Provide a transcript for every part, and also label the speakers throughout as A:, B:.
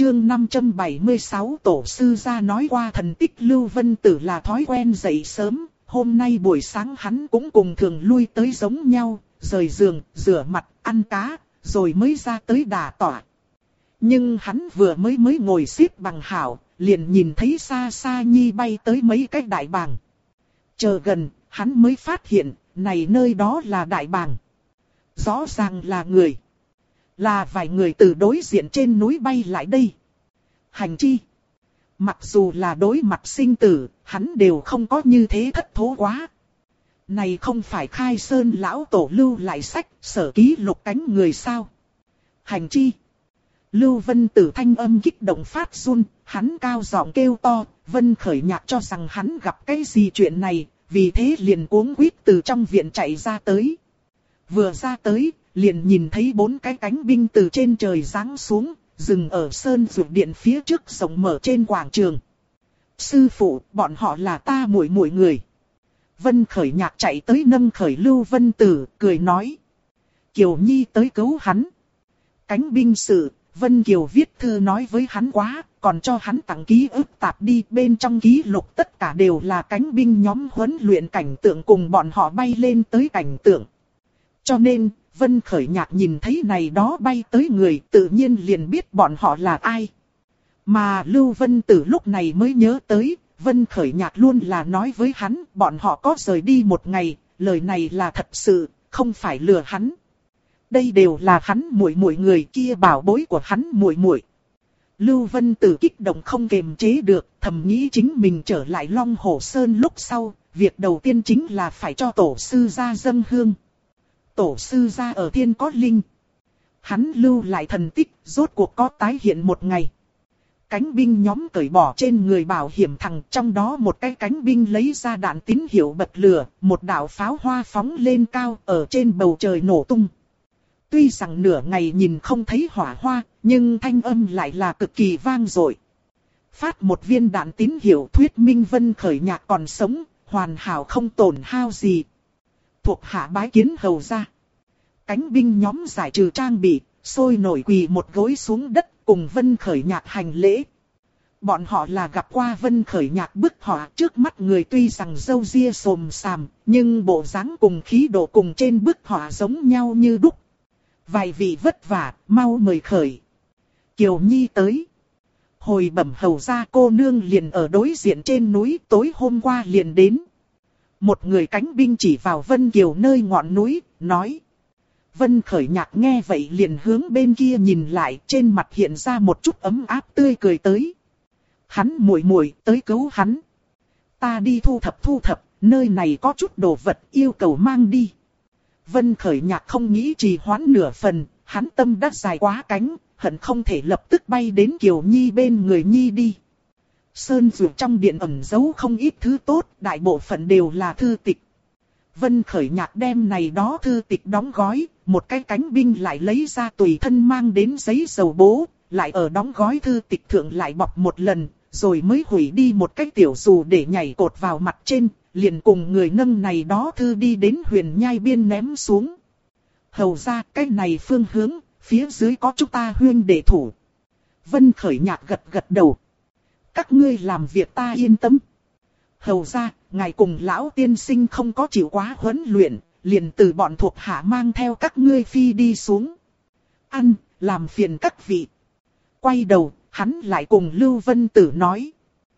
A: chương 576 tổ sư gia nói qua thần tích Lưu Vân Tử là thói quen dậy sớm, hôm nay buổi sáng hắn cũng cùng thường lui tới giống nhau, rời giường, rửa mặt, ăn cá, rồi mới ra tới đả tọa. Nhưng hắn vừa mới ngồi xếp bằng hảo, liền nhìn thấy xa xa nhi bay tới mấy cái đại bàng. Chờ gần, hắn mới phát hiện, này nơi đó là đại bàng. Rõ ràng là người. Là vài người từ đối diện trên núi bay lại đây. Hành chi. Mặc dù là đối mặt sinh tử, hắn đều không có như thế thất thố quá. Này không phải Khai Sơn lão tổ lưu lại sách, sở ký lục cánh người sao? Hành chi. Lưu Vân Tử thanh âm kích động phát run, hắn cao giọng kêu to, Vân Khởi Nhạc cho rằng hắn gặp cái gì chuyện này, vì thế liền cuống quýt từ trong viện chạy ra tới. Vừa ra tới, liền nhìn thấy 4 cái cánh binh từ trên trời giáng xuống, dừng ở sơn dược điện phía trước rộng mở trên quảng trường. Sư phụ, bọn họ là ta muội người. Vân Khởi Nhạc chạy tới nâng khởi Lưu Vân Tử, cười nói. Kiều Nhi tới cứu hắn. Cánh binh sự, Vân Kiều viết thư nói với hắn quá, còn cho hắn tặng ký ức tạp đi, bên trong ký lục tất cả đều là cánh binh nhóm huấn luyện cảnh tượng cùng bọn họ bay lên tới cảnh tượng. Cho nên, Vân Khởi Nhạc nhìn thấy này đó bay tới người tự nhiên liền biết bọn họ là ai. Mà Lưu Vân Tử lúc này mới nhớ tới, Vân Khởi Nhạc luôn là nói với hắn bọn họ có rời đi một ngày, lời này là thật sự, không phải lừa hắn. Đây đều là hắn muội người kia bảo bối của hắn muội. Lưu Vân Tử kích động không kềm chế được, thầm nghĩ chính mình trở lại Long Hổ Sơn lúc sau, việc đầu tiên chính là phải cho tổ sư gia dâng hương. Tổ sư gia ở thiên có linh. Hắn lưu lại thần tích, rốt cuộc có tái hiện một ngày. Cánh binh nhóm cởi bỏ trên người bảo hiểm thằng, trong đó một cái cánh binh lấy ra đạn tín hiệu bật lửa, một đạo pháo hoa phóng lên cao ở trên bầu trời nổ tung. Tuy rằng nửa ngày nhìn không thấy hỏa hoa, nhưng thanh âm lại là cực kỳ vang dội. Phát một viên đạn tín hiệu thuyết minh Vân Khởi Nhạc còn sống, hoàn hảo không tổn hao gì. Thuộc hạ bái kiến hầu ra. Cánh binh nhóm giải trừ trang bị, sôi nổi quỳ một gối xuống đất cùng Vân Khởi Nhạc hành lễ. Bọn họ là gặp qua Vân Khởi Nhạc bức họa, trước mắt người tuy rằng râu ria xồm xàm, nhưng bộ dáng cùng khí độ cùng trên bức họa giống nhau như đúc. Vài vị vất vả, mau mời khởi. Kiều Nhi tới. Hồi bẩm hầu ra, cô nương liền ở đối diện trên núi, tối hôm qua liền đến. Một người cánh binh chỉ vào Vân Kiều nơi ngọn núi, nói. Vân Khởi Nhạc nghe vậy liền hướng bên kia nhìn lại, trên mặt hiện ra một chút ấm áp tươi cười tới. Hắn muội tới cứu hắn. Ta đi thu thập, nơi này có chút đồ vật yêu cầu mang đi. Vân Khởi Nhạc không nghĩ trì hoãn nửa phần, hắn tâm đã dài quá cánh, hận không thể lập tức bay đến Kiều Nhi bên người Nhi đi. Sơn dược trong điện ẩn giấu không ít thứ tốt, đại bộ phận đều là thư tịch. Vân Khởi Nhạc đem này đó thư tịch đóng gói, một cái cánh binh lại lấy ra tùy thân mang đến giấy dầu bố, lại ở đóng gói thư tịch thượng lại bọc một lần, rồi mới hủy đi một cái tiểu dù để nhảy cột vào mặt trên, liền cùng người nâng này đó thư đi đến huyền nhai biên ném xuống. Hầu ra cái này phương hướng, phía dưới có chúng ta huyên đệ thủ. Vân Khởi Nhạc gật đầu. Các ngươi làm việc ta yên tâm. Hầu ra, ngài cùng lão tiên sinh không có chịu quá huấn luyện, liền từ bọn thuộc hạ mang theo các ngươi phi đi xuống. Ăn, làm phiền các vị. Quay đầu, hắn lại cùng Lưu Vân Tử nói.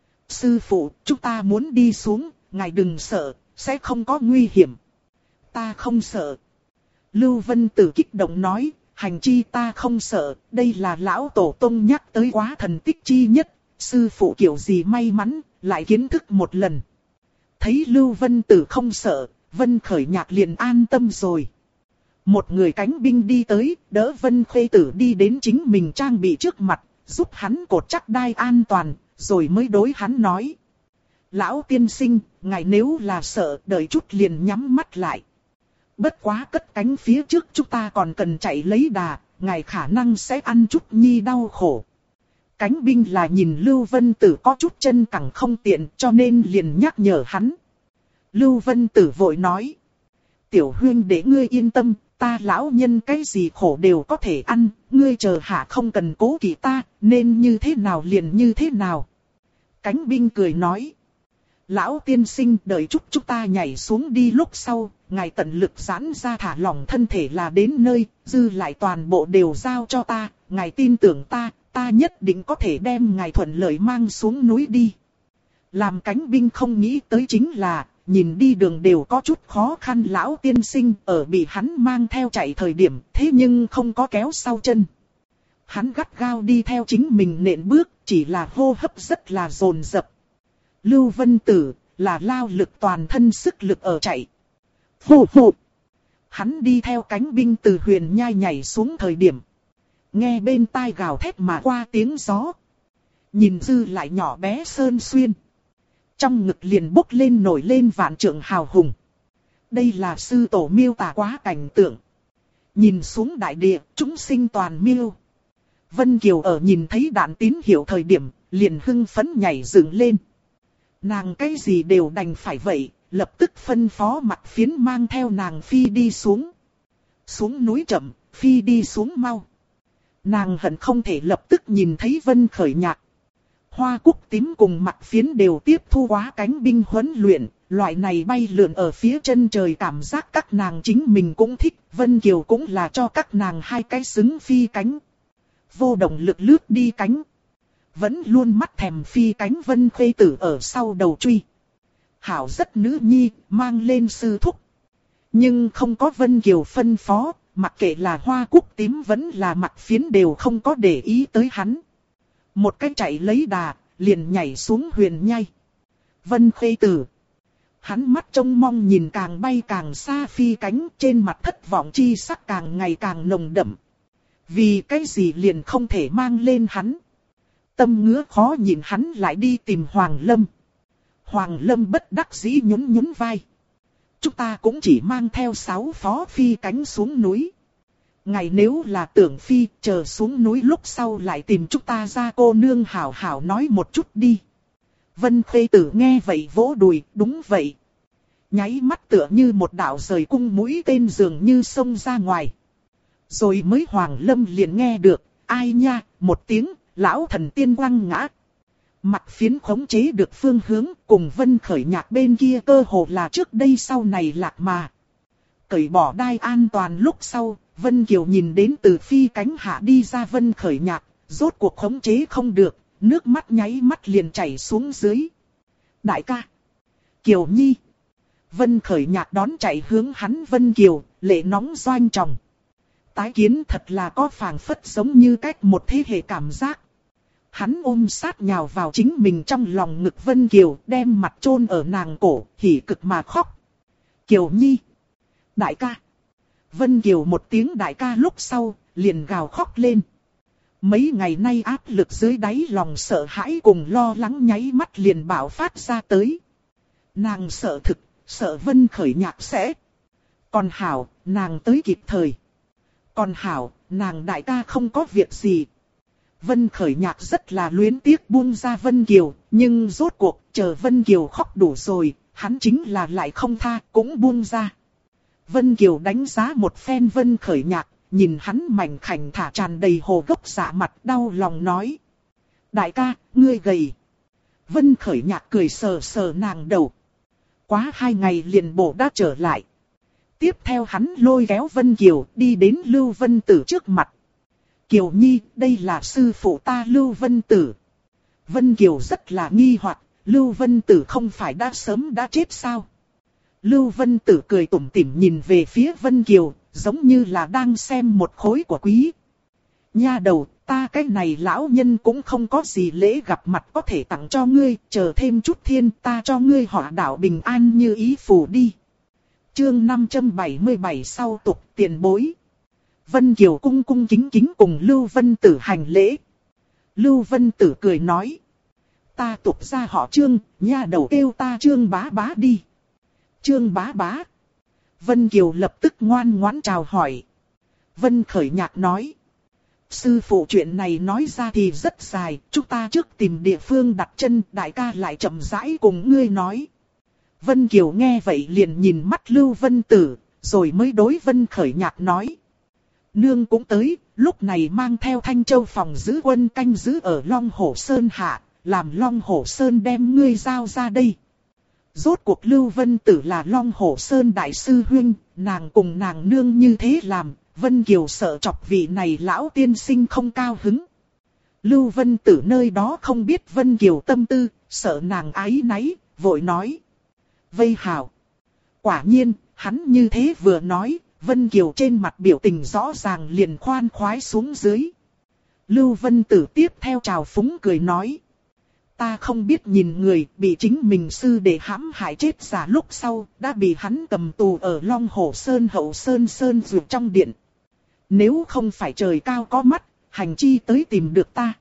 A: Sư phụ, chúng ta muốn đi xuống, ngài đừng sợ, sẽ không có nguy hiểm. Ta không sợ. Lưu Vân Tử kích động nói, hành chi ta không sợ, đây là lão tổ tông nhắc tới quá thần tích chi nhất. Sư phụ kiểu gì may mắn, lại kiến thức một lần. Thấy Lưu Vân Tử không sợ, Vân Khởi Nhạc liền an tâm rồi. Một người cánh binh đi tới, đỡ Vân Khê Tử đi đến chính mình trang bị trước mặt, giúp hắn cột chắc đai an toàn, rồi mới đối hắn nói. Lão tiên sinh, ngài nếu là sợ, đợi chút liền nhắm mắt lại. Bất quá cất cánh phía trước chúng ta còn cần chạy lấy đà, ngài khả năng sẽ ăn chút nhi đau khổ. Cánh binh là nhìn Lưu Vân Tử có chút chân cẳng không tiện cho nên liền nhắc nhở hắn. Lưu Vân Tử vội nói. Tiểu huynh để ngươi yên tâm, ta lão nhân cái gì khổ đều có thể ăn, ngươi chờ hạ không cần cố kỵ ta, nên như thế nào liền như thế nào. Cánh binh cười nói. Lão tiên sinh đợi chút chúng ta nhảy xuống đi lúc sau, ngài tận lực giãn ra thả lỏng thân thể là đến nơi, dư lại toàn bộ đều giao cho ta, ngài tin tưởng ta, ta nhất định có thể đem ngài thuận lợi mang xuống núi đi. Làm cánh binh không nghĩ tới chính là, nhìn đi đường đều có chút khó khăn lão tiên sinh ở bị hắn mang theo chạy thời điểm, thế nhưng không có kéo sau chân. Hắn gắt gao đi theo chính mình nện bước, chỉ là hô hấp rất là dồn dập. Lưu Vân Tử là lao lực toàn thân sức lực ở chạy. Hù hù. Hắn đi theo cánh binh từ huyền nhai nhảy xuống thời điểm. Nghe bên tai gào thét mà qua tiếng gió. Nhìn dư lại nhỏ bé sơn xuyên. Trong ngực liền bốc lên nổi lên vạn trượng hào hùng. Đây là sư tổ miêu tả quá cảnh tượng. Nhìn xuống đại địa, chúng sinh toàn miêu. Vân Kiều ở nhìn thấy đạn tín hiệu thời điểm, liền hưng phấn nhảy dựng lên. Nàng cái gì đều đành phải vậy, lập tức phân phó Mặc Phiến mang theo nàng phi đi xuống. Xuống núi chậm, phi đi xuống mau. Nàng hận không thể lập tức nhìn thấy Vân Khởi Nhạc. Hoa Cúc Tím cùng Mặc Phiến đều tiếp thu quá cánh binh huấn luyện, loại này bay lượn ở phía chân trời cảm giác các nàng chính mình cũng thích, Vân Kiều cũng là cho các nàng hai cái xứng phi cánh. Vô động lực lướt đi cánh. Vẫn luôn mắt thèm phi cánh Vân Khê Tử ở sau đầu truy. Hảo rất nữ nhi, mang lên sư thúc. Nhưng không có Vân Kiều phân phó, mặc kệ là Hoa Cúc Tím vẫn là Mặc Phiến đều không có để ý tới hắn. Một cái chạy lấy đà, liền nhảy xuống huyền nhai. Vân Khê Tử. Hắn mắt trông mong nhìn càng bay càng xa phi cánh, trên mặt thất vọng chi sắc càng ngày càng nồng đậm. Vì cái gì liền không thể mang lên hắn. Tâm ngứa khó nhìn hắn lại đi tìm Hoàng Lâm. Hoàng Lâm bất đắc dĩ nhún nhún vai. Chúng ta cũng chỉ mang theo 6 phó phi cánh xuống núi. Ngày nếu là tưởng phi, chờ xuống núi lúc sau lại tìm chúng ta ra cô nương hảo hảo nói một chút đi. Vân Khê Tử nghe vậy vỗ đùi, đúng vậy. Nháy mắt tựa như một đạo rời cung mũi tên dường như xông ra ngoài. Rồi mới Hoàng Lâm liền nghe được, ai nha, một tiếng, lão thần tiên quăng ngã. Mặc Phiến khống chế được phương hướng cùng Vân Khởi Nhạc bên kia cơ hồ là trước đây sau này lạc mà. Cởi bỏ đai an toàn lúc sau, Vân Kiều nhìn đến từ phi cánh hạ đi ra Vân Khởi Nhạc, rốt cuộc khống chế không được, nước mắt nháy mắt liền chảy xuống dưới. Đại ca! Kiều Nhi! Vân Khởi Nhạc đón chạy hướng hắn Vân Kiều, lệ nóng doanh tròng. Tái kiến thật là có phảng phất giống như cách một thế hệ cảm giác. Hắn ôm sát nhào vào chính mình trong lòng ngực Vân Kiều, đem mặt chôn ở nàng cổ, hỉ cực mà khóc. Kiều Nhi! Đại ca! Vân Kiều một tiếng đại ca lúc sau, liền gào khóc lên. Mấy ngày nay áp lực dưới đáy lòng sợ hãi cùng lo lắng nháy mắt liền bạo phát ra tới. Nàng sợ thực, sợ Vân Khởi Nhạc sẽ. Còn hảo, nàng tới kịp thời. Còn hảo, nàng đại ca không có việc gì. Vân Khởi Nhạc rất là luyến tiếc buông ra Vân Kiều, nhưng rốt cuộc chờ Vân Kiều khóc đủ rồi, hắn chính là lại không tha, cũng buông ra. Vân Kiều đánh giá một phen Vân Khởi Nhạc, nhìn hắn mảnh khảnh thả tràn đầy hồ gốc dạ mặt đau lòng nói. Đại ca, ngươi gầy. Vân Khởi Nhạc cười sờ sờ nàng đầu. Quá 2 ngày liền bổ đã trở lại. Tiếp theo hắn lôi kéo Vân Kiều đi đến Lưu Vân Tử trước mặt. Kiều Nhi, đây là sư phụ ta Lưu Vân Tử. Vân Kiều rất là nghi hoặc, Lưu Vân Tử không phải đã sớm đã chết sao? Lưu Vân Tử cười tủm tỉm nhìn về phía Vân Kiều, giống như là đang xem một khối của quý. Nha đầu, ta cái này lão nhân cũng không có gì lễ gặp mặt có thể tặng cho ngươi, chờ thêm chút thiên ta cho ngươi họa đạo bình an như ý phù đi. Chương 577 sau tục tiền bối. Vân Kiều cung cung kính kính cùng Lưu Vân Tử hành lễ. Lưu Vân Tử cười nói. Ta tục ra họ Trương, nha đầu kêu ta Trương bá bá đi. Trương bá bá. Vân Kiều lập tức ngoan ngoãn chào hỏi. Vân Khởi Nhạc nói. Sư phụ chuyện này nói ra thì rất dài, chúng ta trước tìm địa phương đặt chân, đại ca lại chậm rãi cùng ngươi nói. Vân Kiều nghe vậy liền nhìn mắt Lưu Vân Tử, rồi mới đối Vân Khởi Nhạc nói. Nương cũng tới, lúc này mang theo Thanh Châu phòng giữ quân canh giữ ở Long Hổ Sơn hạ, làm Long Hổ Sơn đem ngươi giao ra đây. Rốt cuộc Lưu Vân Tử là Long Hổ Sơn đại sư huynh, nàng cùng nàng nương như thế làm, Vân Kiều sợ chọc vị này lão tiên sinh không cao hứng. Lưu Vân Tử nơi đó không biết Vân Kiều tâm tư, sợ nàng áy náy, vội nói. Vây hảo. Quả nhiên, hắn như thế vừa nói, Vân Kiều trên mặt biểu tình rõ ràng liền khoan khoái xuống dưới. Lưu Vân Tử tiếp theo chào phúng cười nói. Ta không biết nhìn người bị chính mình sư đệ hãm hại chết giả lúc sau, đã bị hắn cầm tù ở Long Hổ Sơn hậu sơn dược trong điện. Nếu không phải trời cao có mắt, hành chi tới tìm được ta.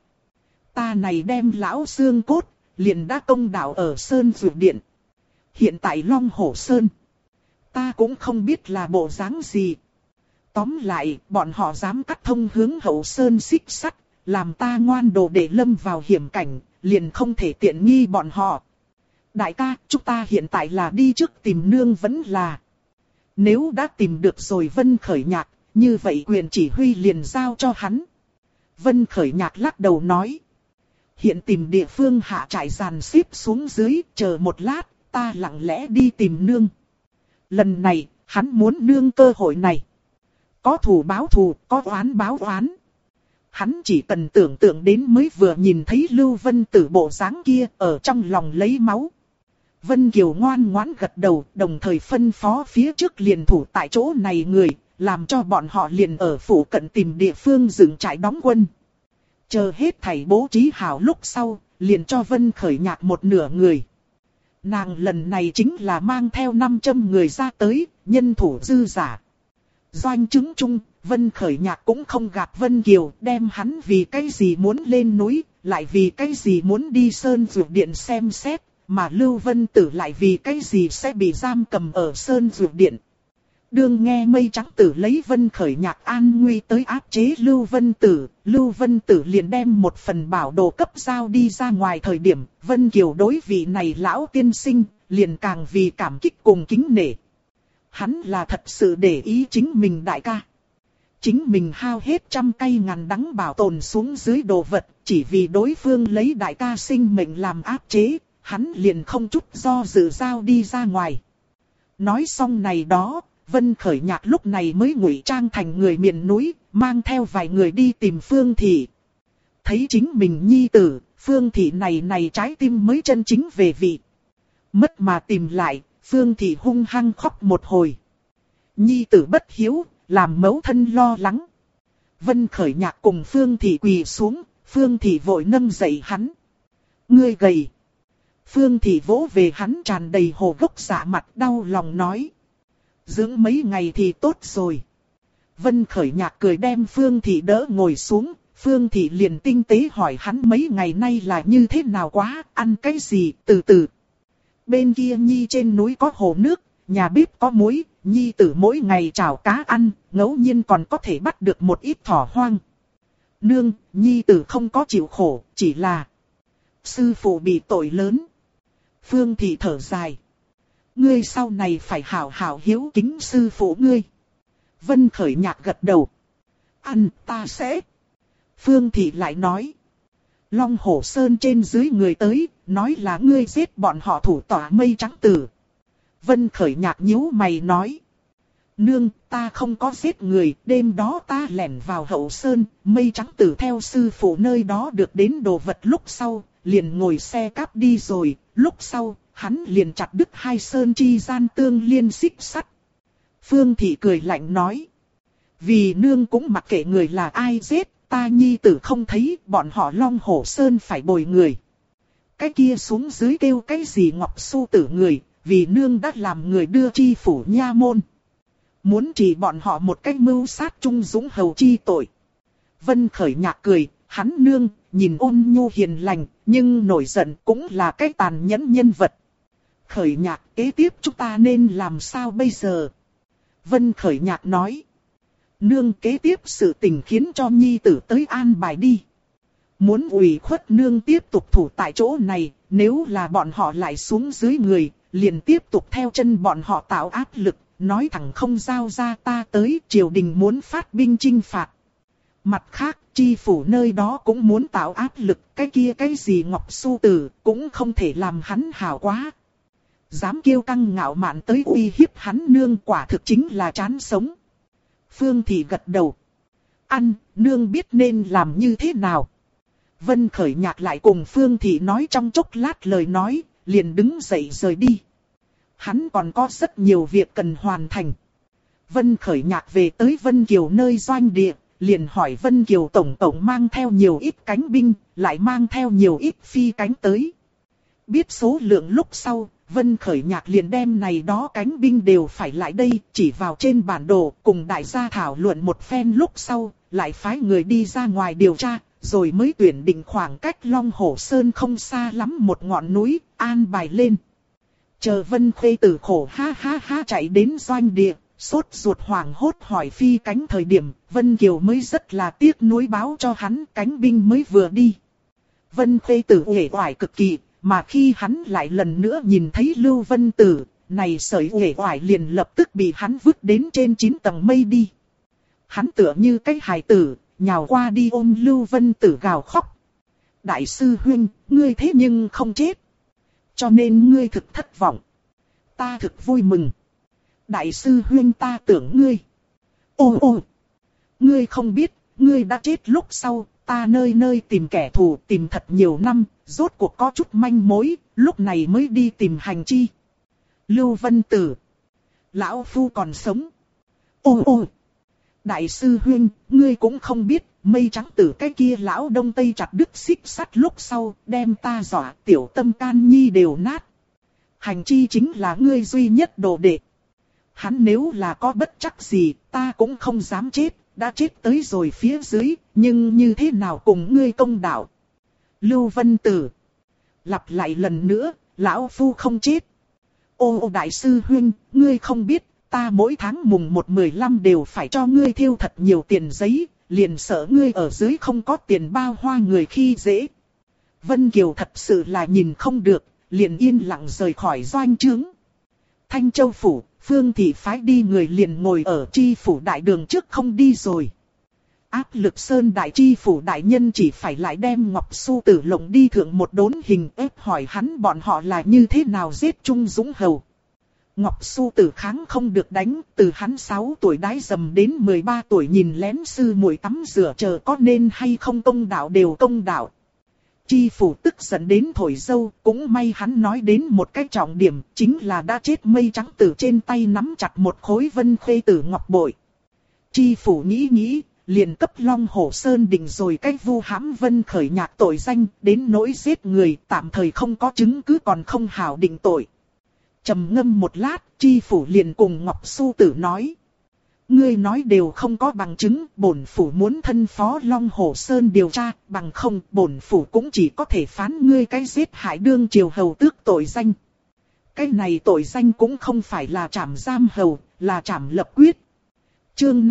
A: Ta này đem lão xương cốt, liền đã công đạo ở sơn dược điện. Hiện tại Long Hổ Sơn, ta cũng không biết là bộ dáng gì. Tóm lại, bọn họ dám cắt thông hướng hậu sơn xích sắt, làm ta ngoan đồ để lâm vào hiểm cảnh, liền không thể tiện nghi bọn họ. Đại ca, chúng ta hiện tại là đi trước tìm nương vẫn là. Nếu đã tìm được rồi Vân Khởi Nhạc, như vậy quyền chỉ huy liền giao cho hắn. Vân Khởi Nhạc lắc đầu nói. Hiện tìm địa phương hạ trại dàn xếp xuống dưới, chờ một lát, ta lặng lẽ đi tìm nương. Lần này, hắn muốn nương cơ hội này. Có thù báo thù, có oán báo oán. Hắn chỉ cần tưởng tượng đến mới vừa nhìn thấy Lưu Vân Tử bộ dáng kia ở trong lòng lấy máu. Vân Kiều ngoan ngoãn gật đầu, đồng thời phân phó phía trước liền thủ tại chỗ này người, làm cho bọn họ liền ở phủ cận tìm địa phương dựng trại đóng quân. Chờ hết thảy bố trí hảo lúc sau, liền cho Vân Khởi Nhạc một nửa người. Nàng lần này chính là mang theo 500 người ra tới, nhân thủ dư giả. Doanh chứng chung, Vân Khởi Nhạc cũng không gạt Vân Kiều, đem hắn vì cái gì muốn lên núi, lại vì cái gì muốn đi Sơn Dược Điện xem xét, mà Lưu Vân Tử lại vì cái gì sẽ bị giam cầm ở Sơn Dược Điện. Đương nghe Mây Trắng Tử lấy Vân Khởi Nhạc an nguy tới áp chế Lưu Vân Tử liền đem một phần bảo đồ cấp giao đi ra ngoài thời điểm, Vân Kiều đối vị này lão tiên sinh, liền càng vì cảm kích cùng kính nể. Hắn là thật sự để ý chính mình đại ca. Chính mình hao hết trăm cây ngàn đắng bảo tồn xuống dưới đồ vật, chỉ vì đối phương lấy đại ca sinh mệnh làm áp chế, hắn liền không chút do dự giao đi ra ngoài. Nói xong này đó, Vân Khởi Nhạc lúc này mới ngụy trang thành người miền núi, mang theo vài người đi tìm Phương Thị. Thấy chính mình nhi tử, Phương Thị này trái tim mới chân chính về vị. Mất mà tìm lại, Phương Thị hung hăng khóc một hồi. Nhi tử bất hiếu, làm mẫu thân lo lắng. Vân Khởi Nhạc cùng Phương Thị quỳ xuống, Phương Thị vội nâng dậy hắn. Ngươi gầy. Phương Thị vỗ về hắn tràn đầy hồ gốc dạ mặt đau lòng nói. Dưỡng mấy ngày thì tốt rồi. Vân Khởi Nhạc cười đem Phương Thị đỡ ngồi xuống. Phương Thị liền tinh tế hỏi hắn mấy ngày nay là như thế nào quá, ăn cái gì, từ từ. Bên kia Nhi trên núi có hồ nước, nhà bếp có muối, Nhi tử mỗi ngày chảo cá ăn, ngẫu nhiên còn có thể bắt được một ít thỏ hoang. Nương, Nhi tử không có chịu khổ, chỉ là sư phụ bị tội lớn. Phương Thị thở dài. Ngươi sau này phải hảo hảo hiếu kính sư phụ ngươi. Vân Khởi Nhạc gật đầu. Ăn ta sẽ. Phương Thị lại nói. Long Hổ Sơn trên dưới người tới, nói là ngươi giết bọn họ thủ tỏa Mây Trắng Tử. Vân Khởi Nhạc nhíu mày nói. Nương, ta không có giết người, đêm đó ta lẻn vào hậu sơn, Mây Trắng Tử theo sư phụ nơi đó được đến đồ vật lúc sau, liền ngồi xe cáp đi rồi, lúc sau, hắn liền chặt đứt hai sơn chi gian tương liên xích sắt. Phương Thị cười lạnh nói. Vì nương cũng mặc kệ người là ai giết, ta nhi tử không thấy, bọn họ Long Hổ Sơn phải bồi người. Cái kia xuống dưới kêu cái gì Ngọc Su Tử người, vì nương đã làm người đưa chi phủ nha môn. Muốn chỉ bọn họ một cách mưu sát trung dũng hầu chi tội. Vân Khởi Nhạc cười, hắn nương, nhìn ôn nhu hiền lành, nhưng nổi giận cũng là cái tàn nhẫn nhân vật. Khởi Nhạc, kế tiếp chúng ta nên làm sao bây giờ? Vân Khởi Nhạc nói. Nương, kế tiếp sự tình khiến cho nhi tử tới an bài đi. Muốn ủy khuất nương tiếp tục thủ tại chỗ này, nếu là bọn họ lại xuống dưới người, liền tiếp tục theo chân bọn họ tạo áp lực, nói thẳng không giao ra ta tới, triều đình muốn phát binh chinh phạt. Mặt khác, chi phủ nơi đó cũng muốn tạo áp lực, cái kia cái gì Ngọc Su Tử cũng không thể làm hắn hảo quá. Dám kiêu căng ngạo mạn tới uy hiếp hắn nương, quả thực chính là chán sống. Phương Thị gật đầu. Ăn, nương biết nên làm như thế nào. Vân Khởi Nhạc lại cùng Phương Thị nói trong chốc lát lời nói, liền đứng dậy rời đi. Hắn còn có rất nhiều việc cần hoàn thành. Vân Khởi Nhạc về tới Vân Kiều nơi doanh địa, liền hỏi Vân Kiều tổng tổng mang theo nhiều ít cánh binh, lại mang theo nhiều ít phi cánh tới. Biết số lượng lúc sau, Vân Khởi Nhạc liền đem này đó cánh binh đều phải lại đây, chỉ vào trên bản đồ, cùng đại gia thảo luận một phen lúc sau, lại phái người đi ra ngoài điều tra, rồi mới tuyển định khoảng cách Long Hổ Sơn không xa lắm một ngọn núi, an bài lên. Chờ Vân Khê Tử khổ ha ha ha chạy đến doanh địa, sốt ruột hoảng hốt hỏi phi cánh thời điểm, Vân Kiều mới rất là tiếc nuối báo cho hắn cánh binh mới vừa đi. Vân Khê Tử uể oải cực kỳ, mà khi hắn lại lần nữa nhìn thấy Lưu Vân Tử, này sợi uể oải liền lập tức bị hắn vứt đến trên 9 tầng mây đi. Hắn tựa như cái hài tử, nhào qua đi ôm Lưu Vân Tử gào khóc. Đại sư huynh, ngươi thế nhưng không chết. Cho nên ngươi thực thất vọng. Ta thực vui mừng. Đại sư huynh ta tưởng ngươi. Ô, ngươi không biết, ngươi đã chết lúc sau, ta nơi nơi tìm kẻ thù tìm thật nhiều năm, rốt cuộc có chút manh mối, lúc này mới đi tìm hành chi. Lưu Vân Tử. Lão Phu còn sống. Ô, đại sư huynh, ngươi cũng không biết, mây trắng tử cái kia lão đông tây chặt đứt xích sắt lúc sau, đem ta dọa tiểu tâm can nhi đều nát. Hành chi chính là ngươi duy nhất đồ đệ. Hắn nếu là có bất chắc gì, ta cũng không dám chết, đã chết tới rồi phía dưới, nhưng như thế nào cùng ngươi công đạo. Lưu Vân Tử. Lặp lại lần nữa, lão Phu không chết. Ô đại sư huynh, ngươi không biết, ta mỗi tháng mùng 1/15 đều phải cho ngươi thiêu thật nhiều tiền giấy, liền sợ ngươi ở dưới không có tiền bao hoa người khi dễ. Vân Kiều thật sự là nhìn không được, liền yên lặng rời khỏi doanh trướng. Thanh Châu Phủ, Phương Thị phái đi người liền ngồi ở chi phủ đại đường trước không đi rồi. Áp lực Sơn đại chi phủ đại nhân chỉ phải lại đem Ngọc Su Tử lộng đi thượng một đốn hình ép hỏi hắn bọn họ là như thế nào giết Trung Dũng Hầu. Ngọc Su Tử kháng không được đánh, từ hắn 6 tuổi đái dầm đến 13 tuổi nhìn lén sư muội tắm rửa chờ có nên hay không công đạo đều công đạo. Chi phủ tức giận đến thổi dâu, cũng may hắn nói đến một cái trọng điểm, chính là đã chết mây trắng tử trên tay nắm chặt một khối Vân Khê Tử ngọc bội. Chi phủ nghĩ, liền cấp Long Hổ Sơn định rồi cách vu hãm Vân Khởi Nhạc tội danh, đến nỗi giết người, tạm thời không có chứng cứ còn không hảo định tội. Trầm ngâm một lát, chi phủ liền cùng Ngọc Su Tử nói. Ngươi nói đều không có bằng chứng, bổn phủ muốn thân phó Long Hổ Sơn điều tra, bằng không bổn phủ cũng chỉ có thể phán ngươi cái giết hại đương triều hầu tước tội danh. Cái này tội danh cũng không phải là trảm giam hầu, là trảm lập quyết. Chương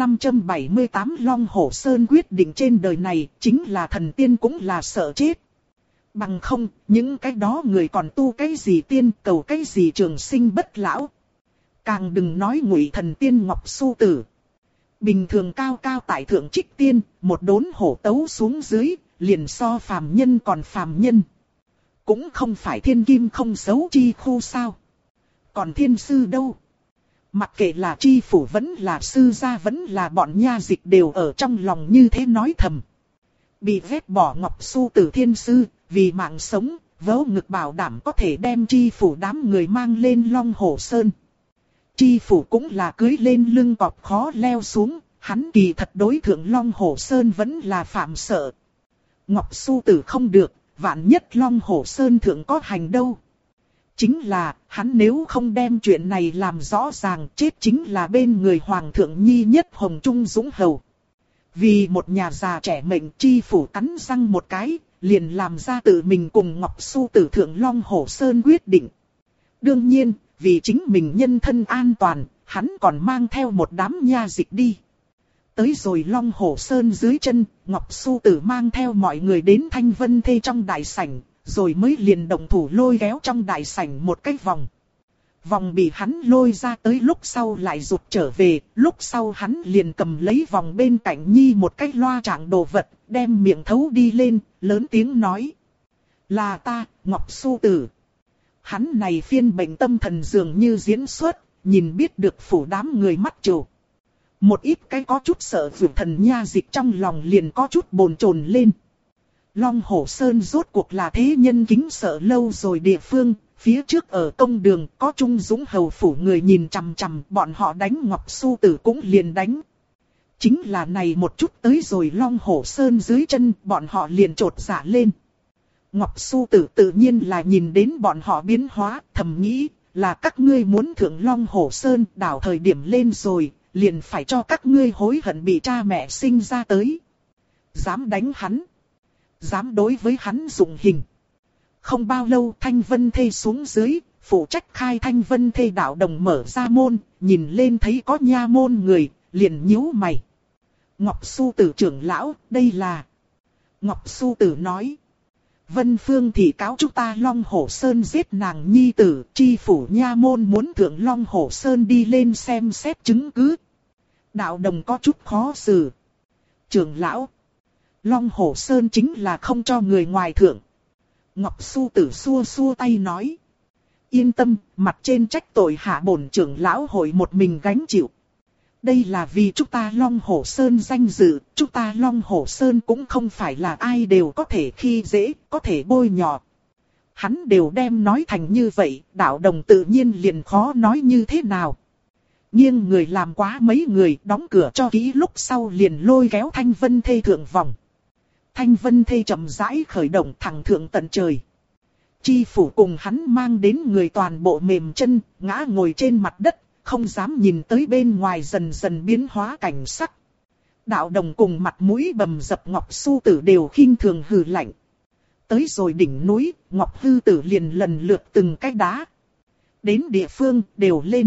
A: 578 Long Hổ Sơn quyết định trên đời này, chính là thần tiên cũng là sợ chết. Bằng không, những cái đó người còn tu cái gì tiên, cầu cái gì trường sinh bất lão. Càng đừng nói Ngụy thần tiên Ngọc Su Tử. Bình thường cao cao tại thượng trích tiên, một đốn hổ tấu xuống dưới, liền so phàm nhân còn phàm nhân. Cũng không phải thiên kim không xấu chi khu sao. Còn thiên sư đâu? Mặc kệ là chi phủ vẫn là sư gia vẫn là bọn nha dịch đều ở trong lòng như thế nói thầm. Bị vét bỏ Ngọc Su Tử thiên sư, vì mạng sống, vớ ngực bảo đảm có thể đem chi phủ đám người mang lên Long Hổ Sơn. Chi phủ cũng là cưới lên lưng cọp khó leo xuống, hắn kỳ thật đối thượng Long Hổ Sơn vẫn là phạm sợ. Ngọc Su Tử không được, vạn nhất Long Hổ Sơn thượng có hành đâu. Chính là, hắn nếu không đem chuyện này làm rõ ràng, chết chính là bên người Hoàng thượng Nhi nhất Hồng Trung Dũng Hầu. Vì một nhà già trẻ mệnh, chi phủ cắn răng một cái, liền làm ra tự mình cùng Ngọc Su Tử thượng Long Hổ Sơn quyết định. Đương nhiên, vì chính mình nhân thân an toàn, hắn còn mang theo một đám nha dịch đi. Tới rồi Long Hổ Sơn dưới chân, Ngọc Su Tử mang theo mọi người đến Thanh Vân Thê trong đại sảnh, rồi mới liền động thủ lôi kéo trong đại sảnh một cái vòng. Vòng bị hắn lôi ra tới lúc sau lại rụt trở về, lúc sau hắn liền cầm lấy vòng bên cạnh Nhi một cái loa trạng đồ vật, đem miệng thấu đi lên, lớn tiếng nói. Là ta, Ngọc Su Tử. Hắn này phiên bệnh tâm thần dường như diễn xuất, nhìn biết được phủ đám người mắt trù. Một ít cái có chút sợ vượt thần nha dịch trong lòng liền có chút bồn chồn lên. Long Hổ Sơn rốt cuộc là thế nhân kính sợ lâu rồi địa phương, phía trước ở công đường có Trung Dũng hầu phủ người nhìn chằm chằm, bọn họ đánh Ngọc Su Tử cũng liền đánh. Chính là này một chút tới rồi Long Hổ Sơn dưới chân, bọn họ liền trột dạ lên. Ngọc Su Tử tự nhiên là nhìn đến bọn họ biến hóa, thầm nghĩ là các ngươi muốn thượng Long Hổ Sơn đảo thời điểm lên rồi, liền phải cho các ngươi hối hận bị cha mẹ sinh ra tới. Dám đánh hắn, dám đối với hắn dụng hình. Không bao lâu Thanh Vân Thê xuống dưới, phụ trách khai Thanh Vân Thê đạo đồng mở ra môn, nhìn lên thấy có nha môn người, liền nhíu mày. Ngọc Su Tử trưởng lão, đây là... Ngọc Su Tử nói. Vân Phương thị cáo chúng ta Long Hổ Sơn giết nàng nhi tử, chi phủ nha môn muốn thượng Long Hổ Sơn đi lên xem xét chứng cứ. Đạo đồng có chút khó xử. Trưởng lão, Long Hổ Sơn chính là không cho người ngoài thượng. Ngọc Su Tử xua xua tay nói. Yên tâm, mặt trên trách tội hạ bổn trưởng lão hội một mình gánh chịu. Đây là vì chúng ta Long Hổ Sơn danh dự, chúng ta Long Hổ Sơn cũng không phải là ai đều có thể khi dễ, có thể bôi nhọ. Hắn đều đem nói thành như vậy, đạo đồng tự nhiên liền khó nói như thế nào. Nhưng người làm quá mấy người, đóng cửa cho kỹ lúc sau liền lôi kéo Thanh Vân Thê thượng vòng. Thanh Vân Thê chậm rãi khởi động thẳng thượng tận trời. Chi phủ cùng hắn mang đến người toàn bộ mềm chân, ngã ngồi trên mặt đất, không dám nhìn tới bên ngoài dần dần biến hóa cảnh sắc. Đạo đồng cùng mặt mũi bầm dập Ngọc Su Tử đều khinh thường hừ lạnh. Tới rồi đỉnh núi, Ngọc Hư Tử liền lần lượt từng cái đá. Đến địa phương đều lên.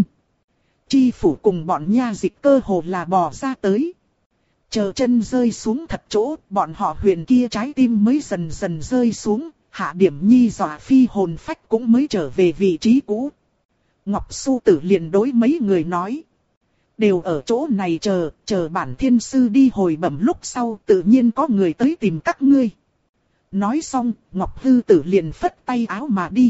A: Chi phủ cùng bọn nha dịch cơ hồ là bò ra tới. Chờ chân rơi xuống thật chỗ, bọn họ huyền kia trái tim mới dần dần rơi xuống, hạ điểm nhi dọa phi hồn phách cũng mới trở về vị trí cũ. Ngọc Su Tử liền đối mấy người nói. Đều ở chỗ này chờ bản thiên sư đi hồi bẩm lúc sau tự nhiên có người tới tìm các ngươi. Nói xong, Ngọc Hư Tử liền phất tay áo mà đi.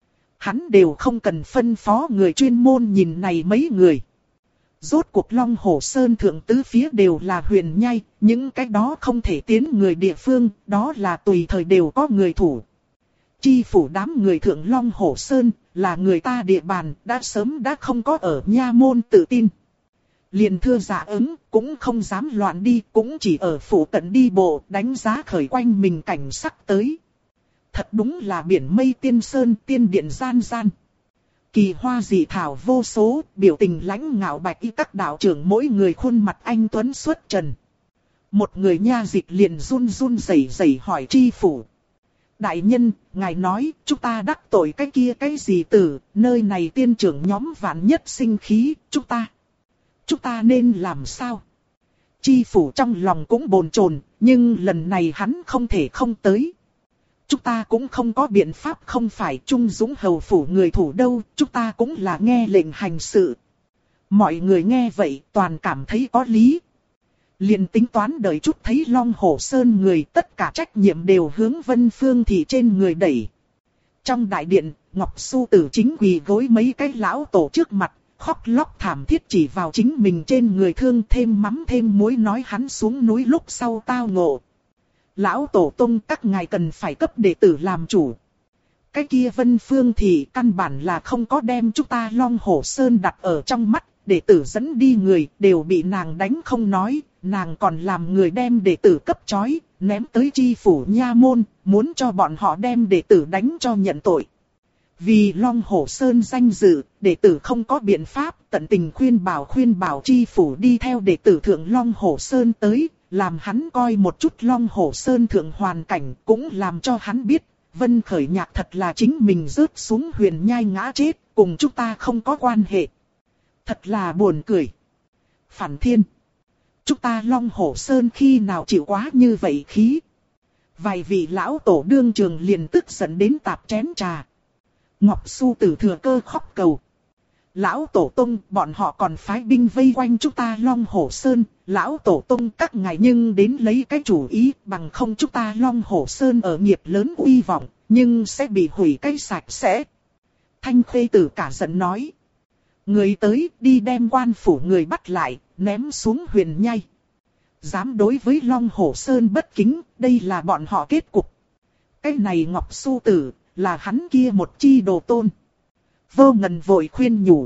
A: Hắn đều không cần phân phó người chuyên môn nhìn này mấy người. Rốt cuộc Long Hổ Sơn thượng tứ phía đều là huyền nhai, những cái đó không thể tiến người địa phương, đó là tùy thời đều có người thủ. Chi phủ đám người thượng Long Hổ Sơn, là người ta địa bàn, đã sớm đã không có ở nha môn tự tin. Liền thưa dạ ứng, cũng không dám loạn đi, cũng chỉ ở phủ cận đi bộ, đánh giá khởi quanh mình cảnh sắc tới. Thật đúng là biển mây tiên sơn, tiên điện gian gian. Kỳ hoa dị thảo vô số, biểu tình lãnh ngạo bạch y các đạo trưởng mỗi người khuôn mặt anh tuấn xuất trần. Một người nha dịch liền run run rẩy rẩy hỏi chi phủ. Đại nhân, ngài nói, chúng ta đắc tội cái kia cái gì tử, nơi này tiên trưởng nhóm vạn nhất sinh khí, chúng ta nên làm sao? Chi phủ trong lòng cũng bồn chồn, nhưng lần này hắn không thể không tới. Chúng ta cũng không có biện pháp, không phải Trung Dũng hầu phủ người thủ đâu, chúng ta cũng là nghe lệnh hành sự. Mọi người nghe vậy toàn cảm thấy có lý. Liền tính toán đợi chút thấy Long Hổ Sơn người, tất cả trách nhiệm đều hướng Vân Phương thị trên người đẩy. Trong đại điện, Ngọc Su Tử chính quỳ gối mấy cái lão tổ trước mặt, khóc lóc thảm thiết chỉ vào chính mình trên người thương, thêm mắm thêm muối nói hắn xuống núi lúc sau tao ngộ. Lão tổ tông các ngài cần phải cấp đệ tử làm chủ. Cái kia Vân Phương thị căn bản là không có đem chúng ta Long Hổ Sơn đặt ở trong mắt, đệ tử dẫn đi người đều bị nàng đánh không nói, nàng còn làm người đem đệ tử cấp trói, ném tới chi phủ nha môn, muốn cho bọn họ đem đệ tử đánh cho nhận tội. Vì Long Hổ Sơn danh dự, đệ tử không có biện pháp, tận tình khuyên bảo chi phủ đi theo đệ tử thượng Long Hổ Sơn tới, làm hắn coi một chút Long Hổ Sơn thượng hoàn cảnh, cũng làm cho hắn biết, Vân Khởi Nhạc thật là chính mình rớt xuống huyền nhai ngã chết, cùng chúng ta không có quan hệ. Thật là buồn cười. Phản thiên. Chúng ta Long Hổ Sơn khi nào chịu quá như vậy khí. Vài vị lão tổ đương trường liền tức giận đến tạp chén trà. Ngọc Su Tử thừa cơ khóc cầu. Lão Tổ Tông, bọn họ còn phái binh vây quanh chúng ta Long Hổ Sơn. Lão Tổ Tông các ngài nhưng đến lấy cái chủ ý, bằng không chúng ta Long Hổ Sơn ở nghiệp lớn uy vọng, nhưng sẽ bị hủy cái sạch sẽ. Thanh Khê Tử cả giận nói. Người tới, đi đem quan phủ người bắt lại, ném xuống huyền nhai. Dám đối với Long Hổ Sơn bất kính, đây là bọn họ kết cục. Cái này Ngọc Su Tử, là hắn kia một chi đồ tôn. Vô Ngần vội khuyên nhủ.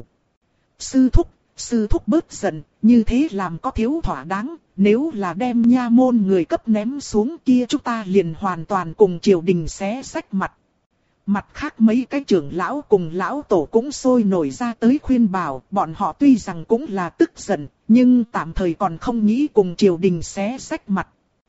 A: Sư thúc bớt giận, như thế làm có thiếu thỏa đáng, nếu là đem nha môn người cấp ném xuống kia chúng ta liền hoàn toàn cùng triều đình xé rách mặt. Mặt khác mấy cái trưởng lão cùng lão tổ cũng sôi nổi ra tới khuyên bảo, bọn họ tuy rằng cũng là tức giận, nhưng tạm thời còn không nghĩ cùng triều đình xé rách mặt.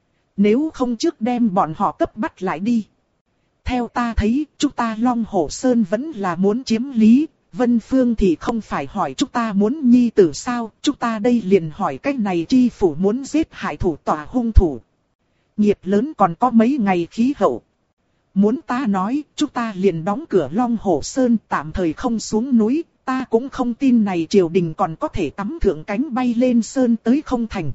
A: Nếu không trước đem bọn họ cấp bắt lại đi. Theo ta thấy, chúng ta Long Hổ Sơn vẫn là muốn chiếm lý, Vân Phương thì không phải hỏi chúng ta muốn nhi tử sao, chúng ta đây liền hỏi cách này chi phủ muốn giết hại thủ tọa hung thủ. Nghiệp lớn còn có mấy ngày khí hậu. Muốn ta nói, chúng ta liền đóng cửa Long Hổ Sơn tạm thời không xuống núi, ta cũng không tin này triều đình còn có thể tắm thượng cánh bay lên sơn tới không thành.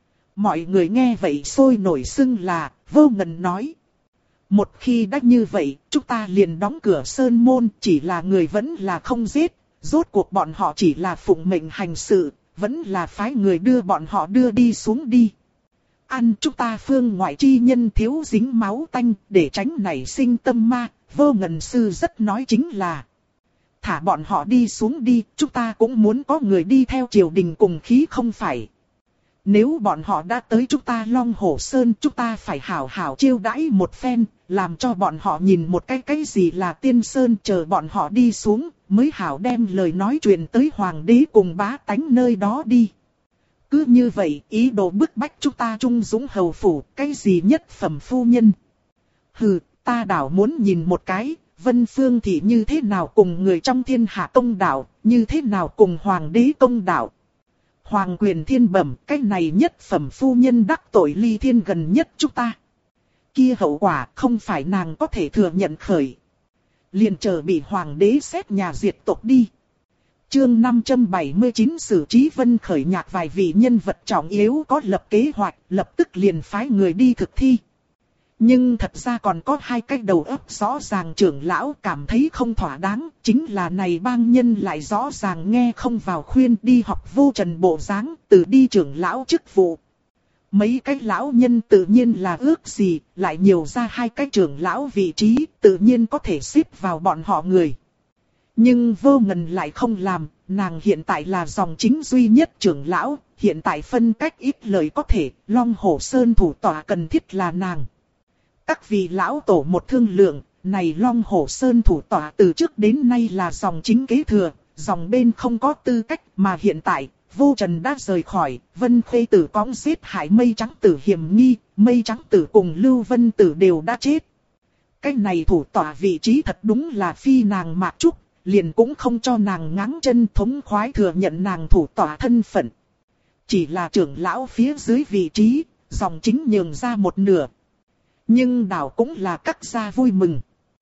A: Mọi người nghe vậy sôi nổi xưng là, Vô Ngần nói. Một khi đã như vậy, chúng ta liền đóng cửa sơn môn, chỉ là người vẫn là không giết, rốt cuộc bọn họ chỉ là phụng mệnh hành sự, vẫn là phái người đưa bọn họ đưa đi xuống đi. Ăn chúng ta phương ngoại chi nhân thiếu dính máu tanh, để tránh nảy sinh tâm ma, Vô Ngần sư rất nói chính là. Thả bọn họ đi xuống đi, chúng ta cũng muốn có người đi theo triều đình cùng khí không phải. Nếu bọn họ đã tới chúng ta Long Hổ Sơn, chúng ta phải hảo hảo chiêu đãi một phen, làm cho bọn họ nhìn một cái gì là tiên sơn, chờ bọn họ đi xuống, mới hảo đem lời nói truyền tới hoàng đế cùng bá tánh nơi đó đi. Cứ như vậy, ý đồ bức bách chúng ta trung dũng hầu phủ, cái gì nhất phẩm phu nhân. Hừ, ta đảo muốn nhìn một cái, Vân Phương thì như thế nào cùng người trong thiên hạ công đạo, như thế nào cùng hoàng đế công đạo. Hoàng quyền thiên bẩm, cái này nhất phẩm phu nhân đắc tội ly thiên gần nhất chúng ta. Kia hậu quả không phải nàng có thể thừa nhận khởi. Liền chờ bị hoàng đế xét nhà diệt tộc đi. Chương 579 xử trí Vân Khởi Nhạc vài vị nhân vật trọng yếu có lập kế hoạch, lập tức liền phái người đi thực thi. Nhưng thật ra còn có hai cái đầu óc rõ ràng trưởng lão cảm thấy không thỏa đáng, chính là này bang nhân lại rõ ràng nghe không vào khuyên đi học vô trần bộ dáng, từ đi trưởng lão chức vụ. Mấy cái lão nhân tự nhiên là ước gì, lại nhiều ra hai cái trưởng lão vị trí, tự nhiên có thể xếp vào bọn họ người. Nhưng Vô Ngần lại không làm, nàng hiện tại là dòng chính duy nhất trưởng lão, hiện tại phân cách ít lời có thể, Long Hổ Sơn thủ tọa cần thiết là nàng. Các vị lão tổ một thương lượng, này Long Hổ Sơn thủ tọa từ trước đến nay là dòng chính kế thừa, dòng bên không có tư cách mà hiện tại, Vô Trần đã rời khỏi, Vân Khê Tử cõng giết hại Mây Trắng Tử hiểm nghi, Mây Trắng Tử cùng Lưu Vân Tử đều đã chết. Cái này thủ tọa vị trí thật đúng là phi nàng Mạc Trúc, liền cũng không cho nàng ngáng chân thống khoái thừa nhận nàng thủ tọa thân phận. Chỉ là trưởng lão phía dưới vị trí, dòng chính nhường ra một nửa. Nhưng đảo cũng là các gia vui mừng.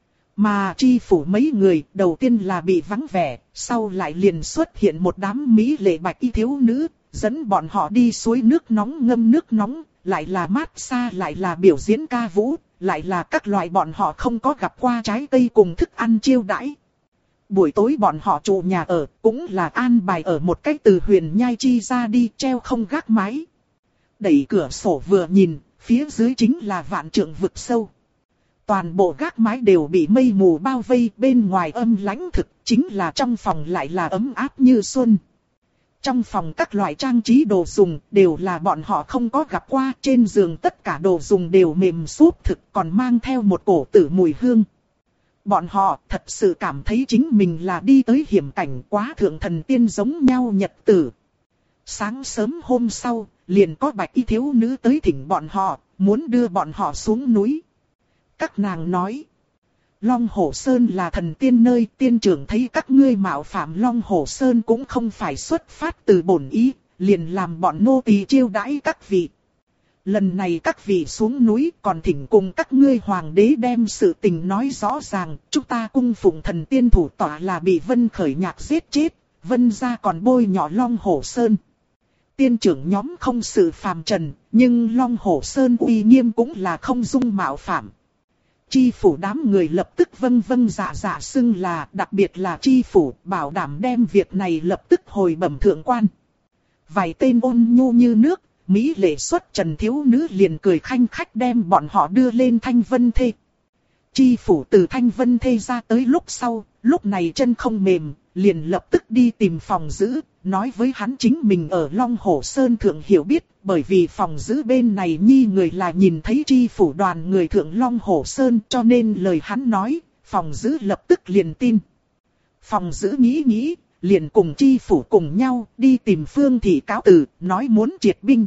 A: Mà chi phủ mấy người đầu tiên là bị vắng vẻ, sau lại liền xuất hiện một đám mỹ lệ bạch y thiếu nữ, dẫn bọn họ đi suối nước nóng ngâm nước nóng, lại là mát xa lại là biểu diễn ca vũ, lại là các loại bọn họ không có gặp qua trái cây cùng thức ăn chiêu đãi. Buổi tối bọn họ trụ nhà ở, cũng là an bài ở một cách từ huyền nhai chi ra đi treo không gác mái. Đẩy cửa sổ vừa nhìn, phía dưới chính là vạn trượng vực sâu. Toàn bộ gác mái đều bị mây mù bao vây, bên ngoài âm lãnh thực, chính là trong phòng lại là ấm áp như xuân. Trong phòng các loại trang trí đồ dùng đều là bọn họ không có gặp qua, trên giường tất cả đồ dùng đều mềm xốp thực còn mang theo một cổ tử mùi hương. Bọn họ thật sự cảm thấy chính mình là đi tới hiểm cảnh quá thượng thần tiên giống nhau nhật tử. Sáng sớm hôm sau, liền có bạch y thiếu nữ tới thỉnh bọn họ, muốn đưa bọn họ xuống núi. Các nàng nói, Long Hổ Sơn là thần tiên nơi, tiên trưởng thấy các ngươi mạo phạm Long Hổ Sơn cũng không phải xuất phát từ bổn ý, liền làm bọn nô tỳ chiêu đãi các vị. Lần này các vị xuống núi còn thỉnh cùng các ngươi hoàng đế đem sự tình nói rõ ràng, chúng ta cung phụng thần tiên thủ tọa là bị Vân Khởi Nhạc giết chết, Vân gia còn bôi nhọ Long Hổ Sơn. Tiên trưởng nhóm không sự phàm trần, nhưng Long Hổ Sơn uy nghiêm cũng là không dung mạo phạm. Chi phủ đám người lập tức vâng vâng dạ dạ xưng là, đặc biệt là chi phủ, bảo đảm đem việc này lập tức hồi bẩm thượng quan. Vài tên ôn nhu như nước, mỹ lệ xuất trần thiếu nữ liền cười khanh khách đem bọn họ đưa lên Thanh Vân Thê. Chi phủ từ Thanh Vân Thê ra tới lúc sau, lúc này chân không mềm, liền lập tức đi tìm phòng giữ, nói với hắn chính mình ở Long Hổ Sơn thượng hiểu biết, bởi vì phòng giữ bên này nhi người là nhìn thấy chi phủ đoàn người thượng Long Hổ Sơn, cho nên lời hắn nói, phòng giữ lập tức liền tin. Phòng giữ nghĩ, liền cùng chi phủ cùng nhau đi tìm Phương Thị cáo từ, nói muốn triệt binh.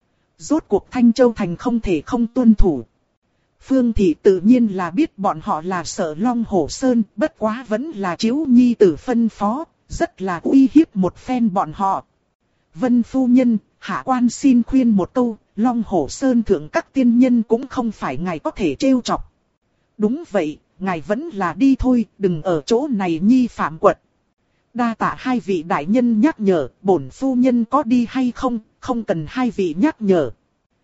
A: Rốt cuộc Thanh Châu Thành không thể không tuân thủ. Phương Thị tự nhiên là biết bọn họ là sợ Long Hổ Sơn, bất quá vẫn là chiếu nhi tử phân phó, rất là uy hiếp một phen bọn họ. Vân phu nhân, hạ quan xin khuyên một câu, Long Hổ Sơn thượng các tiên nhân cũng không phải ngài có thể trêu chọc. Đúng vậy, ngài vẫn là đi thôi, đừng ở chỗ này nhi phạm quật. Đa tạ hai vị đại nhân nhắc nhở, bổn phu nhân có đi hay không, không cần hai vị nhắc nhở.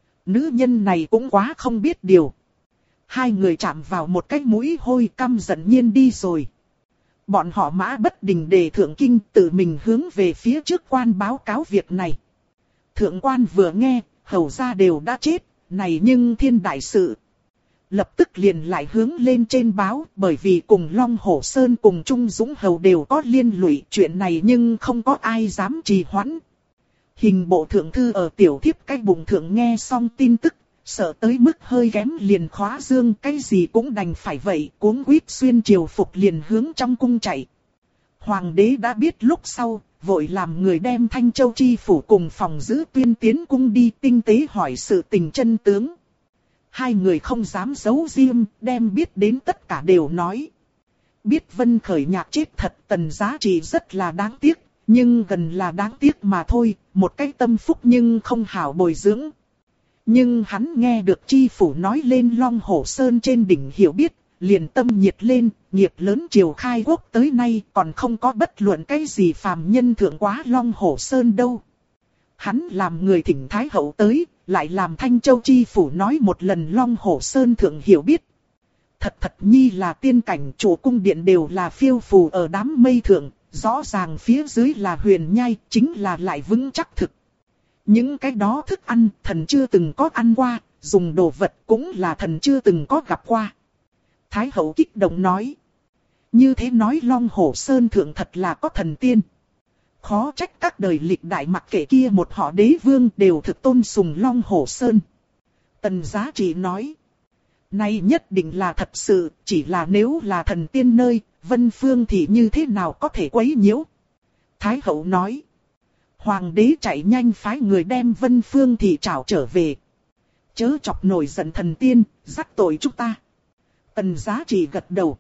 A: Nữ nhân này cũng quá không biết điều. Hai người chạm vào một cái mũi hôi căm giận nhiên đi rồi. Bọn họ Mã Bất Đình đề thượng kinh tự mình hướng về phía trước quan báo cáo việc này. Thượng quan vừa nghe, hầu ra đều đã chết, này nhưng thiên đại sự. Lập tức liền lại hướng lên trên báo, bởi vì cùng Long Hổ Sơn cùng Trung Dũng Hầu đều có liên lụy chuyện này nhưng không có ai dám trì hoãn. Hình bộ thượng thư ở tiểu thiếp cái bụng thượng nghe xong tin tức, sợ tới mức hơi kém liền khóa dương, cái gì cũng đành phải vậy, cuống quýt xuyên triều phục liền hướng trong cung chạy. Hoàng đế đã biết lúc sau, vội làm người đem Thanh Châu chi phủ cùng phòng giữ tuyên tiến cung đi tinh tế hỏi sự tình chân tướng. Hai người không dám giấu riêng, đem biết đến tất cả đều nói. Biết Vân Khởi Nhạc chết thật, Tần Giá Trị rất là đáng tiếc, nhưng gần là đáng tiếc mà thôi, một cái tâm phúc nhưng không hảo bồi dưỡng. Nhưng hắn nghe được chi phủ nói lên Long Hổ Sơn trên đỉnh hiểu biết, liền tâm nhiệt lên, nghiệp lớn triều khai quốc tới nay còn không có bất luận cái gì phàm nhân thượng quá Long Hổ Sơn đâu. Hắn làm người thỉnh Thái Hậu tới, lại làm Thanh Châu chi phủ nói một lần Long Hổ Sơn thượng hiểu biết. Thật nhi là tiên cảnh, chủ cung điện đều là phiêu phù ở đám mây thượng, rõ ràng phía dưới là huyền nhai, chính là lại vững chắc thực. Những cái đó thức ăn thần chưa từng có ăn qua, dùng đồ vật cũng là thần chưa từng có gặp qua. Thái Hậu kích động nói. Như thế nói Long Hổ Sơn thượng thật là có thần tiên. Khó trách các đời lịch đại mặc kệ kia một họ đế vương đều thực tôn sùng Long Hổ Sơn. Tần Giá Trị nói. Này nhất định là thật sự, chỉ là nếu là thần tiên nơi, Vân Phương thì như thế nào có thể quấy nhiễu. Thái Hậu nói. Hoàng đế chạy nhanh phái người đem Vân Phương thì trảo trở về. Chớ chọc nổi giận thần tiên, dắt tội chúng ta. Tần Giá Trị gật đầu.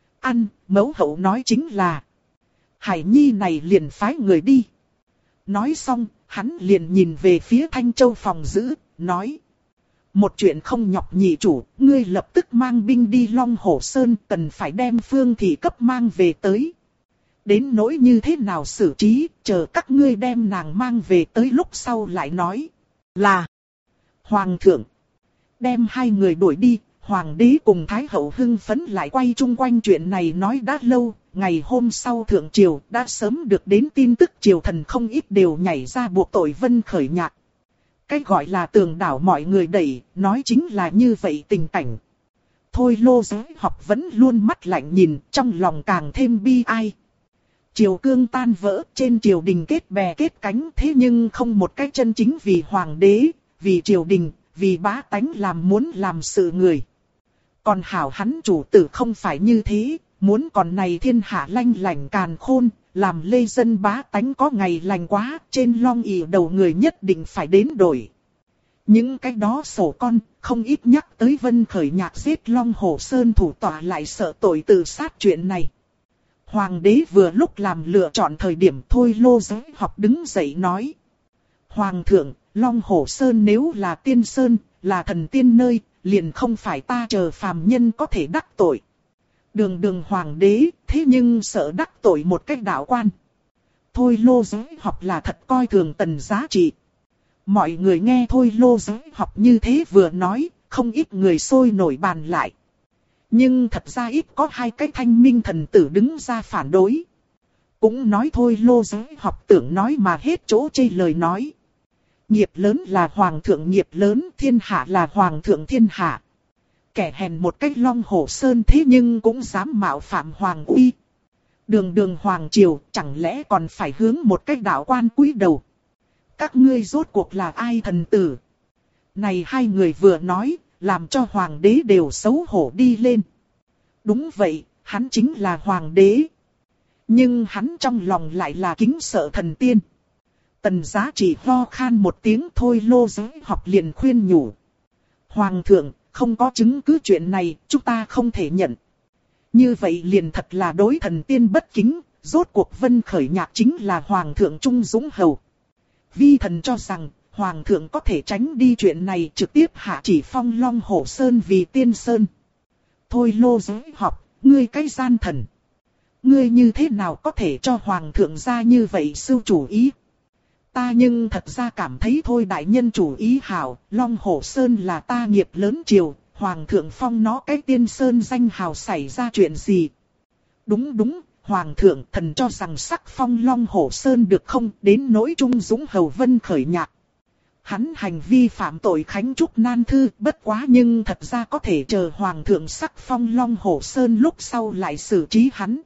A: Mẫu hậu nói chính là. Hải Nhi này liền phái người đi. Nói xong, hắn liền nhìn về phía Thanh Châu phòng giữ, nói. Một chuyện không nhọc nhị chủ, ngươi lập tức mang binh đi Long Hổ Sơn, cần phải đem Phương Thị cấp mang về tới. Đến nỗi như thế nào xử trí, chờ các ngươi đem nàng mang về tới lúc sau lại nói. Là Hoàng thượng. Đem hai người đuổi đi, Hoàng đế cùng Thái Hậu hưng phấn lại quay chung quanh chuyện này nói đã lâu. Ngày hôm sau thượng triều đã sớm được đến tin tức triều thần không ít đều nhảy ra buộc tội Vân Khởi Nhạc. Cái gọi là tường đảo mọi người đẩy, nói chính là như vậy tình cảnh. Thôi Lô Giới Học vẫn luôn mắt lạnh nhìn, trong lòng càng thêm bi ai. Triều cương tan vỡ, trên triều đình kết bè kết cánh, thế nhưng không một cái chân chính vì hoàng đế, vì triều đình, vì bá tánh làm muốn làm sự người. Còn hảo hắn chủ tử không phải như thế, muốn còn này thiên hạ lanh lành càn khôn, làm lê dân bá tánh có ngày lành quá, trên long ỷ đầu người nhất định phải đến đổi. Những cái đó sổ con, không ít nhắc tới Vân Khởi Nhạc giết Long Hổ Sơn thủ tọa lại sợ tội tự sát chuyện này. Hoàng đế vừa lúc làm lựa chọn thời điểm Thôi Lô Giới Học đứng dậy nói. Hoàng thượng, Long Hổ Sơn nếu là tiên sơn, là thần tiên nơi, liền không phải ta chờ phàm nhân có thể đắc tội. Đường hoàng đế, thế nhưng sợ đắc tội một cách đạo quan. Thôi Lô Giới Học là thật coi thường Tần Giá Trị. Mọi người nghe Thôi Lô Giới Học như thế vừa nói, không ít người sôi nổi bàn lại. Nhưng thật ra ít có hai cái thanh minh thần tử đứng ra phản đối. Cũng nói Thôi Lô Giới Học tưởng nói mà hết chỗ chê lời nói. Nghiệp lớn là hoàng thượng nghiệp lớn, thiên hạ là hoàng thượng thiên hạ. Kẻ hèn một cách Long Hổ Sơn thế nhưng cũng dám mạo phạm hoàng uy. Đường đường hoàng triều chẳng lẽ còn phải hướng một cách đạo quan cúi đầu. Các ngươi rốt cuộc là ai thần tử? Này hai người vừa nói, làm cho hoàng đế đều xấu hổ đi lên. Đúng vậy, hắn chính là hoàng đế. Nhưng hắn trong lòng lại là kính sợ thần tiên. Tần Giá Trị ho khan một tiếng. Thôi Lô Giới Học liền khuyên nhủ. Hoàng thượng, không có chứng cứ chuyện này, chúng ta không thể nhận. Như vậy liền thật là đối thần tiên bất kính, rốt cuộc Vân Khởi Nhạc chính là Hoàng thượng Trung Dũng Hầu. Vi thần cho rằng, Hoàng thượng có thể tránh đi chuyện này trực tiếp hạ chỉ phong Long Hổ Sơn vì tiên sơn. Thôi Lô Giới Học, ngươi cái gian thần. Ngươi như thế nào có thể cho Hoàng thượng ra như vậy sưu chủ ý? Ta nhưng thật ra cảm thấy thôi đại nhân chủ ý hảo, Long Hổ Sơn là ta nghiệp lớn triều, Hoàng thượng phong nó cái tiên sơn danh hào xảy ra chuyện gì? Đúng, Hoàng thượng thần cho rằng sắc phong Long Hổ Sơn được không đến nỗi Trung Dũng Hầu Vân Khởi Nhạc. Hắn hành vi phạm tội khánh trúc nan thư bất quá nhưng thật ra có thể chờ Hoàng thượng sắc phong Long Hổ Sơn lúc sau lại xử trí hắn.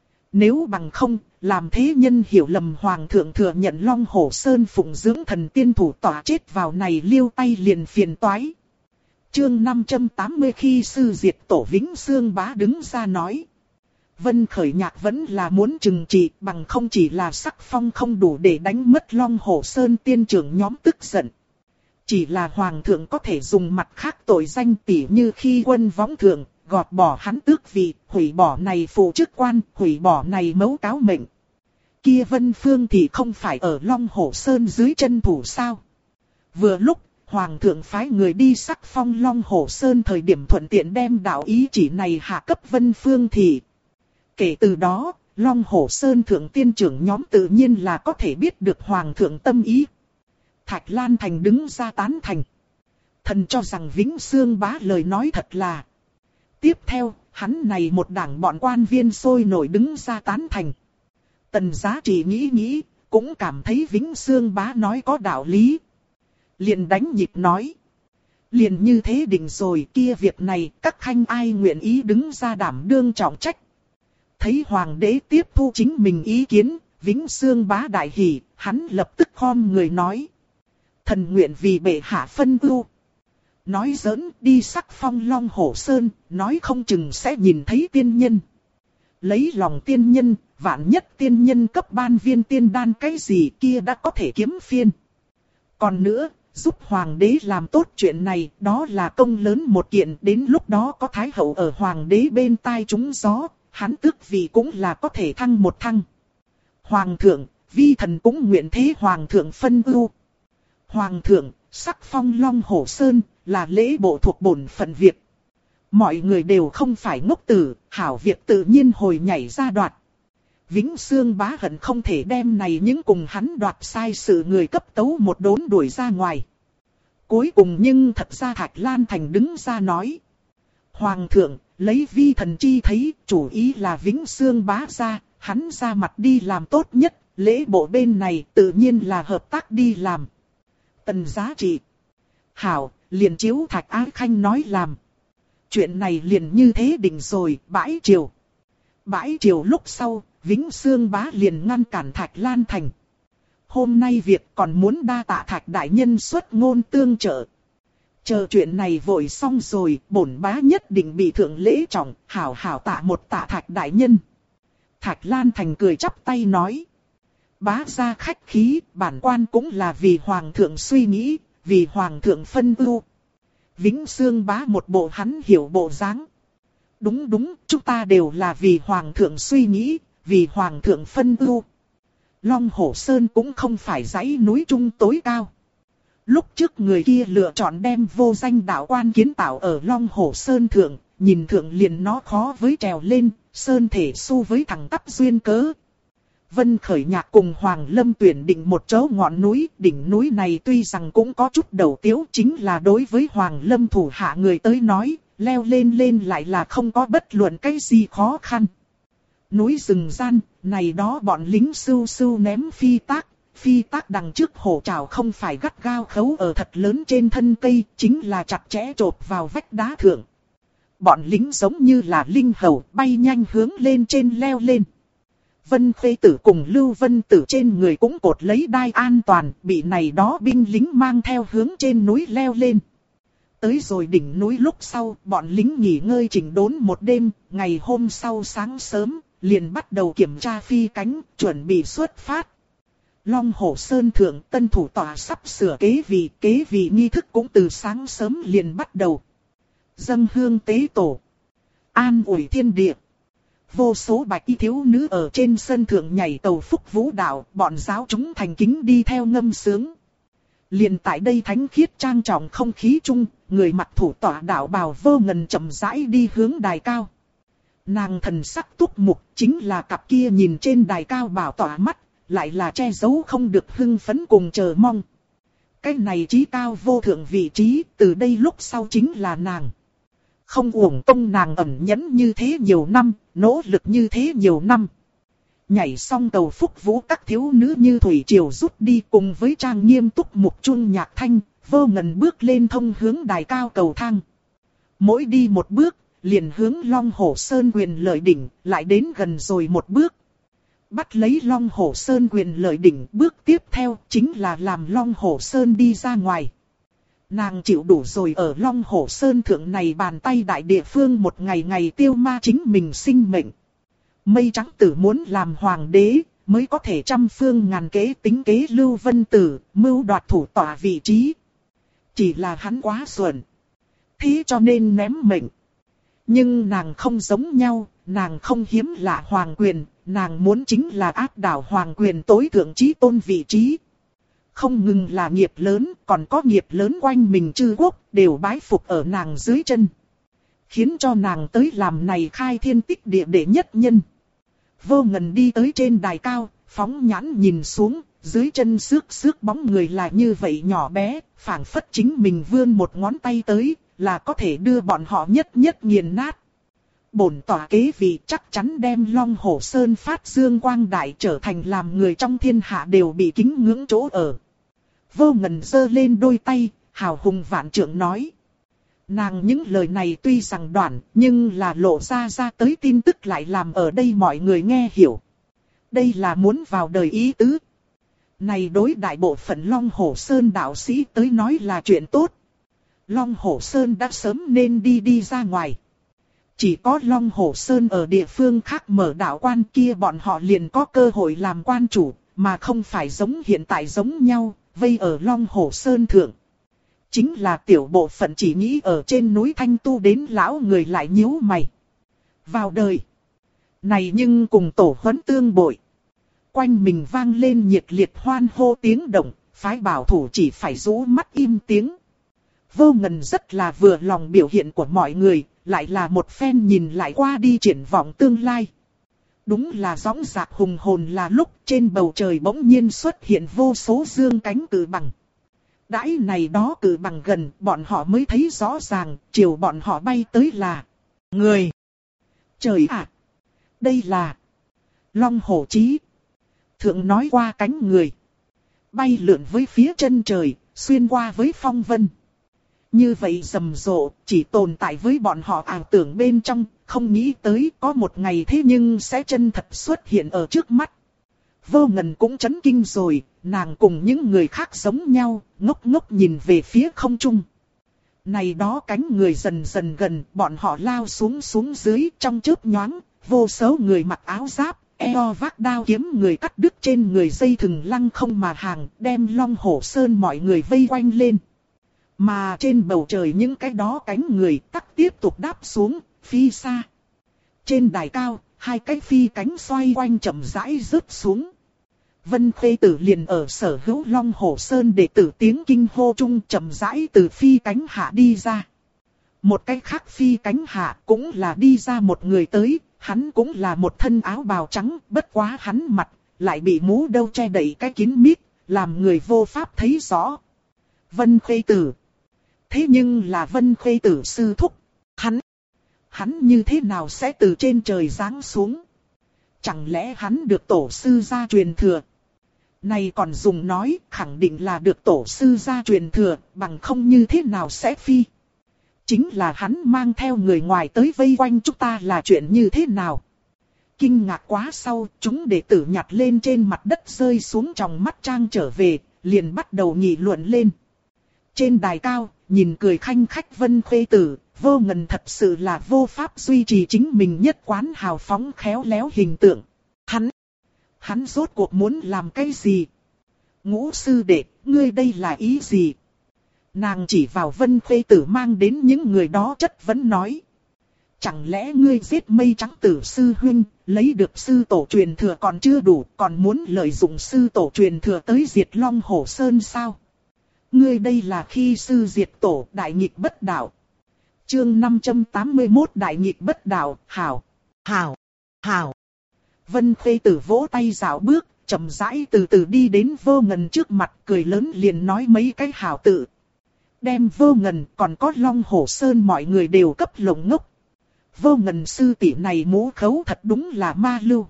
A: Nếu bằng không, làm thế nhân hiểu lầm Hoàng thượng thừa nhận Long Hổ Sơn phụng dưỡng thần tiên thủ tỏa chết vào này liêu tay liền phiền toái. Chương 580 khi sư diệt tổ Vĩnh Xương Bá đứng ra nói. Vân Khởi Nhạc vẫn là muốn trừng trị bằng không chỉ là sắc phong không đủ để đánh mất Long Hổ Sơn tiên trưởng nhóm tức giận. Chỉ là Hoàng thượng có thể dùng mặt khác tội danh tỉ như khi quân võng thượng, gọt bỏ hắn tước vị, hủy bỏ này phụ chức quan, hủy bỏ này mấu cáo mệnh. Kia Vân Phương thì không phải ở Long Hổ Sơn dưới chân thủ sao? Vừa lúc, Hoàng thượng phái người đi sắc phong Long Hổ Sơn thời điểm thuận tiện đem đạo ý chỉ này hạ cấp Vân Phương thì. Kể từ đó, Long Hổ Sơn thượng tiên trưởng nhóm tự nhiên là có thể biết được Hoàng thượng tâm ý. Thạch Lan Thành đứng ra tán thành. Thần cho rằng Vĩnh Xương Bá lời nói thật là. Tiếp theo, hắn này một đảng bọn quan viên sôi nổi đứng ra tán thành. Tần Giá Trị nghĩ, cũng cảm thấy Vĩnh Xương Bá nói có đạo lý. Liền đánh nhịp nói. Liền như thế định rồi kia việc này các khanh ai nguyện ý đứng ra đảm đương trọng trách. Thấy Hoàng đế tiếp thu chính mình ý kiến, Vĩnh Xương Bá đại hỉ, hắn lập tức khom người nói. Thần nguyện vì bệ hạ phân ưu. Nói giỡn đi sắc phong Long Hổ Sơn, nói không chừng sẽ nhìn thấy tiên nhân. Lấy lòng tiên nhân, vạn nhất tiên nhân cấp ban viên tiên đan cái gì kia đã có thể kiếm phiên. Còn nữa, giúp Hoàng đế làm tốt chuyện này, đó là công lớn một kiện, đến lúc đó có Thái Hậu ở Hoàng đế bên tai trúng gió, hắn tước vị cũng là có thể thăng một thăng. Hoàng thượng, vi thần cũng nguyện thế Hoàng thượng phân ưu. Hoàng thượng, sắc phong Long Hổ Sơn, là lễ bộ thuộc bổn phận việc. Mọi người đều không phải ngốc tử, hảo việc tự nhiên hồi nhảy ra đoạt. Vĩnh Xương Bá hận không thể đem này những cùng hắn đoạt sai sự người cấp tấu một đốn đuổi ra ngoài. Cuối cùng nhưng thật ra Thạch Lan Thành đứng ra nói. Hoàng thượng, lấy vi thần chi thấy, chủ ý là Vĩnh Xương Bá ra, hắn ra mặt đi làm tốt nhất, lễ bộ bên này tự nhiên là hợp tác đi làm. Tần Giá Trị. Hảo, liền chiếu Thạch Ái Khanh nói làm. Chuyện này liền như thế định rồi, bãi triều. Bãi triều lúc sau, Vĩnh Xương Bá liền ngăn cản Thạch Lan Thành. Hôm nay việc còn muốn đa tạ Thạch đại nhân xuất ngôn tương trợ. Chờ chuyện này vội xong rồi, bổn bá nhất định bị thượng lễ trọng, hảo hảo tạ một tạ Thạch đại nhân. Thạch Lan Thành cười chắp tay nói. Bá gia khách khí, bản quan cũng là vì Hoàng thượng suy nghĩ, vì Hoàng thượng phân ưu. Vĩnh Xương Bá một bộ hắn hiểu bộ dáng. Đúng, chúng ta đều là vì Hoàng thượng suy nghĩ, vì Hoàng thượng phân ưu. Long Hổ Sơn cũng không phải dãy núi trung tối cao. Lúc trước người kia lựa chọn đem vô danh đạo quan kiến tạo ở Long Hổ Sơn thượng, nhìn thượng liền nó khó với trèo lên, sơn thể su với thẳng tắp duyên cớ. Vân Khởi Nhạc cùng Hoàng Lâm tuyển định một chỗ ngọn núi, đỉnh núi này tuy rằng cũng có chút đầu tiếu, chính là đối với Hoàng Lâm thủ hạ người tới nói, leo lên lại là không có bất luận cái gì khó khăn. Núi rừng gian, này đó bọn lính sưu sưu ném phi tác đằng trước hổ trảo không phải gắt gao khấu ở thật lớn trên thân cây, chính là chặt chẽ chộp vào vách đá thượng. Bọn lính giống như là linh hầu bay nhanh hướng lên trên leo lên. Vân Khê Tử cùng Lưu Vân Tử trên người cũng cột lấy đai an toàn, bị này đó binh lính mang theo hướng trên núi leo lên. Tới rồi đỉnh núi lúc sau, bọn lính nghỉ ngơi chỉnh đốn một đêm, ngày hôm sau sáng sớm, liền bắt đầu kiểm tra phi cánh, chuẩn bị xuất phát. Long Hổ Sơn thượng tân thủ tọa sắp sửa kế vị nghi thức cũng từ sáng sớm liền bắt đầu. Dâng hương tế tổ, an ủi thiên địa. Vô số bạch y thiếu nữ ở trên sân thượng nhảy tàu phúc vũ đạo, bọn giáo chúng thành kính đi theo ngâm sướng. Liền tại đây thánh khiết trang trọng không khí chung, người mặc thủ tọa đạo bào Vô Ngần chậm rãi đi hướng đài cao. Nàng thần sắc túc mục, chính là cặp kia nhìn trên đài cao bảo tỏa mắt, lại là che giấu không được hưng phấn cùng chờ mong. Cái này chí cao vô thượng vị trí, từ đây lúc sau chính là nàng. Không uổng công nàng ẩn nhẫn như thế nhiều năm, nỗ lực như thế nhiều năm. Nhảy xong tàu phúc vũ các thiếu nữ như thủy triều rút đi, cùng với trang nghiêm túc mục chuông nhạc thanh, Vô Ngần bước lên thông hướng đài cao cầu thang. Mỗi đi một bước, liền hướng Long Hổ Sơn quyền lợi đỉnh, lại đến gần rồi một bước. Bắt lấy Long Hổ Sơn quyền lợi đỉnh, bước tiếp theo chính là làm Long Hổ Sơn đi ra ngoài. Nàng chịu đủ rồi ở Long Hổ Sơn thượng này bàn tay đại địa phương một ngày ngày tiêu ma chính mình sinh mệnh. Mây trắng tử muốn làm hoàng đế, mới có thể trăm phương ngàn kế tính kế Lưu Vân Tử, mưu đoạt thủ tọa vị trí. Chỉ là hắn quá xuẩn. Thế cho nên ném mệnh. Nhưng nàng không giống nhau, nàng không hiếm lạ hoàng quyền, nàng muốn chính là áp đảo hoàng quyền tối thượng chí tôn vị trí. Không ngừng là nghiệp lớn, còn có nghiệp lớn quanh mình chư quốc, đều bái phục ở nàng dưới chân. Khiến cho nàng tới làm này khai thiên tích địa đệ nhất nhân. Vô Ngần đi tới trên đài cao, phóng nhãn nhìn xuống, dưới chân xước bóng người là như vậy nhỏ bé, phảng phất chính mình vươn một ngón tay tới, là có thể đưa bọn họ nhất nghiền nát. Bổn tọa kế vị chắc chắn đem Long Hổ Sơn phát dương quang đại trở thành làm người trong thiên hạ đều bị kính ngưỡng chỗ ở. Vô Ngần giơ lên đôi tay, hào hùng vạn trượng nói. Nàng những lời này tuy rằng đoạn, nhưng là lộ ra tới tin tức lại làm ở đây mọi người nghe hiểu. Đây là muốn vào đời ý tứ. Này đối đại bộ phận Long Hổ Sơn đạo sĩ tới nói là chuyện tốt. Long Hổ Sơn đã sớm nên đi ra ngoài. Chỉ có Long Hổ Sơn ở địa phương khác mở đạo quan kia bọn họ liền có cơ hội làm quan chủ, mà không phải giống hiện tại giống nhau, vây ở Long Hổ Sơn thượng. Chính là tiểu bộ phận chỉ nghĩ ở trên núi Thanh Tu đến lão người lại nhíu mày. Vào đời. Này nhưng cùng tổ huấn tương bội. Quanh mình vang lên nhiệt liệt hoan hô tiếng động, phái bảo thủ chỉ phải rũ mắt im tiếng. Vô Ngần rất là vừa lòng biểu hiện của mọi người, lại là một phen nhìn lại qua đi triển vọng tương lai. Đúng là dõng dạc hùng hồn là lúc trên bầu trời bỗng nhiên xuất hiện vô số dương cánh cự bằng. Đãi này đó cự bằng gần, bọn họ mới thấy rõ ràng, chiều bọn họ bay tới là người. Trời ạ! Đây là Long Hổ Chí. Thượng nói qua cánh người. Bay lượn với phía chân trời, xuyên qua với phong vân. Như vậy rầm rộ, chỉ tồn tại với bọn họ ảo tưởng bên trong, không nghĩ tới có một ngày thế nhưng sẽ chân thật xuất hiện ở trước mắt. Vô Ngần cũng chấn kinh rồi, nàng cùng những người khác giống nhau, ngốc ngốc nhìn về phía không trung. Này đó cánh người dần dần gần, bọn họ lao xuống dưới trong chớp nhoáng, vô số người mặc áo giáp, eo vác đao kiếm người cắt đứt trên người dây thừng lăng không mà hàng, đem Long Hổ Sơn mọi người vây quanh lên. Mà trên bầu trời những cái đó cánh người tắc tiếp tục đáp xuống, phi xa. Trên đài cao, hai cái phi cánh xoay quanh chậm rãi rớt xuống. Vân Khê Tử liền ở sở hữu Long Hổ Sơn đệ tử tiếng kinh hô chung chậm rãi từ phi cánh hạ đi ra. Một cái khác phi cánh hạ cũng là đi ra một người tới, hắn cũng là một thân áo bào trắng, bất quá hắn mặt lại bị mũ đâu che đậy cái kín mít, làm người vô pháp thấy rõ. Vân Khê Tử. Thế nhưng là Vân Khê Tử sư thúc. Hắn như thế nào sẽ từ trên trời giáng xuống? Chẳng lẽ hắn được tổ sư gia truyền thừa? Này còn dùng nói, khẳng định là được tổ sư gia truyền thừa, bằng không như thế nào sẽ phi? Chính là hắn mang theo người ngoài tới vây quanh chúng ta là chuyện như thế nào? Kinh ngạc quá sau, chúng đệ tử nhặt lên trên mặt đất rơi xuống trong mắt trang trở về, liền bắt đầu nghị luận lên. Trên đài cao, nhìn cười khanh khách Vân Khê Tử, Vô Ngần thật sự là vô pháp duy trì chính mình nhất quán hào phóng khéo léo hình tượng. Hắn rốt cuộc muốn làm cái gì? Ngũ sư đệ, ngươi đây là ý gì? Nàng chỉ vào Vân Khê Tử mang đến những người đó chất vấn nói. Chẳng lẽ ngươi giết Mây Trắng Tử sư huynh, lấy được sư tổ truyền thừa còn chưa đủ, còn muốn lợi dụng sư tổ truyền thừa tới diệt Long Hổ Sơn sao? Ngươi đây là khi sư diệt tổ, đại nghịch bất đạo. Chương 581 đại nghịch bất đạo, hảo. Vân Khê Tử vỗ tay dạo bước, chậm rãi từ từ đi đến Vô Ngần trước mặt, cười lớn liền nói mấy cái hảo tự. Đem Vô Ngần còn có Long Hổ Sơn mọi người đều cấp lồng ngốc. Vô Ngần sư tỷ này mũ khấu thật đúng là ma lưu.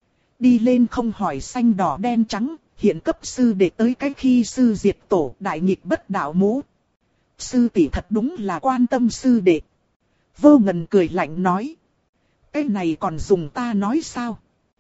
A: Đi lên không hỏi xanh đỏ đen trắng, hiện cấp sư để tới cái khi sư diệt tổ đại nghịch bất đạo mũ. Sư tỷ thật đúng là quan tâm sư đệ. Vô Ngần cười lạnh nói. Cái này còn dùng ta nói sao?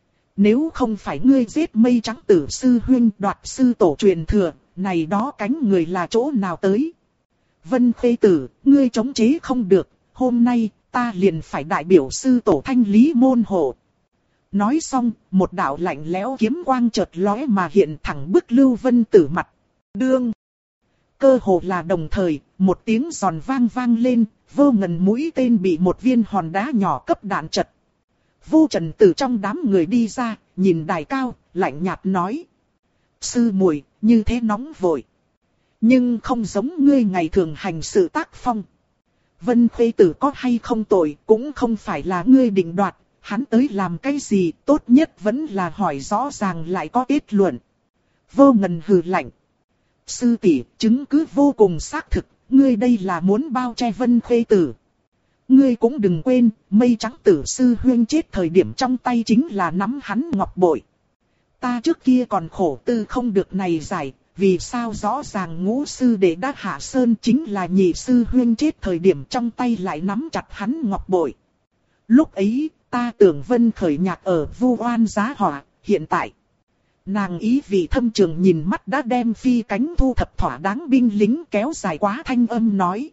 A: Nếu không phải ngươi giết Mây Trắng Tử sư huynh đoạt sư tổ truyền thừa, này đó cánh người là chỗ nào tới? Vân Khê Tử, ngươi chống chế không được, hôm nay ta liền phải đại biểu sư tổ thanh lý môn hộ. Nói xong, một đạo lạnh lẽo kiếm quang chợt lóe mà hiện thẳng bức Lưu Vân Tử mặt. Đương. Cơ hồ là đồng thời, một tiếng giòn vang vang lên, Vô Ngần mũi tên bị một viên hòn đá nhỏ cấp đạn trật. Vô Trần từ trong đám người đi ra, nhìn đài cao, lạnh nhạt nói. Sư muội, như thế nóng vội. Nhưng không giống ngươi ngày thường hành sự tác phong. Vân Khê Tử có hay không tội, cũng không phải là ngươi định đoạt, hắn tới làm cái gì, tốt nhất vẫn là hỏi rõ ràng lại có kết luận. Vô Ngần hừ lạnh. Sư tỷ, chứng cứ vô cùng xác thực, ngươi đây là muốn bao che Vân Khê Tử. Ngươi cũng đừng quên, Mây Trắng Tử sư huynh chết thời điểm trong tay chính là nắm hắn ngọc bội. Ta trước kia còn khổ tư không được này giải, vì sao rõ ràng ngũ sư đệ đã hạ sơn chính là nhị sư huynh chết thời điểm trong tay lại nắm chặt hắn ngọc bội. Lúc ấy, ta tưởng Vân khởi nhạc ở vu oan giá họa, hiện tại. Nàng ý vị thâm trường nhìn mắt đã đem phi cánh thu thập thỏa đáng binh lính kéo dài quá thanh âm nói.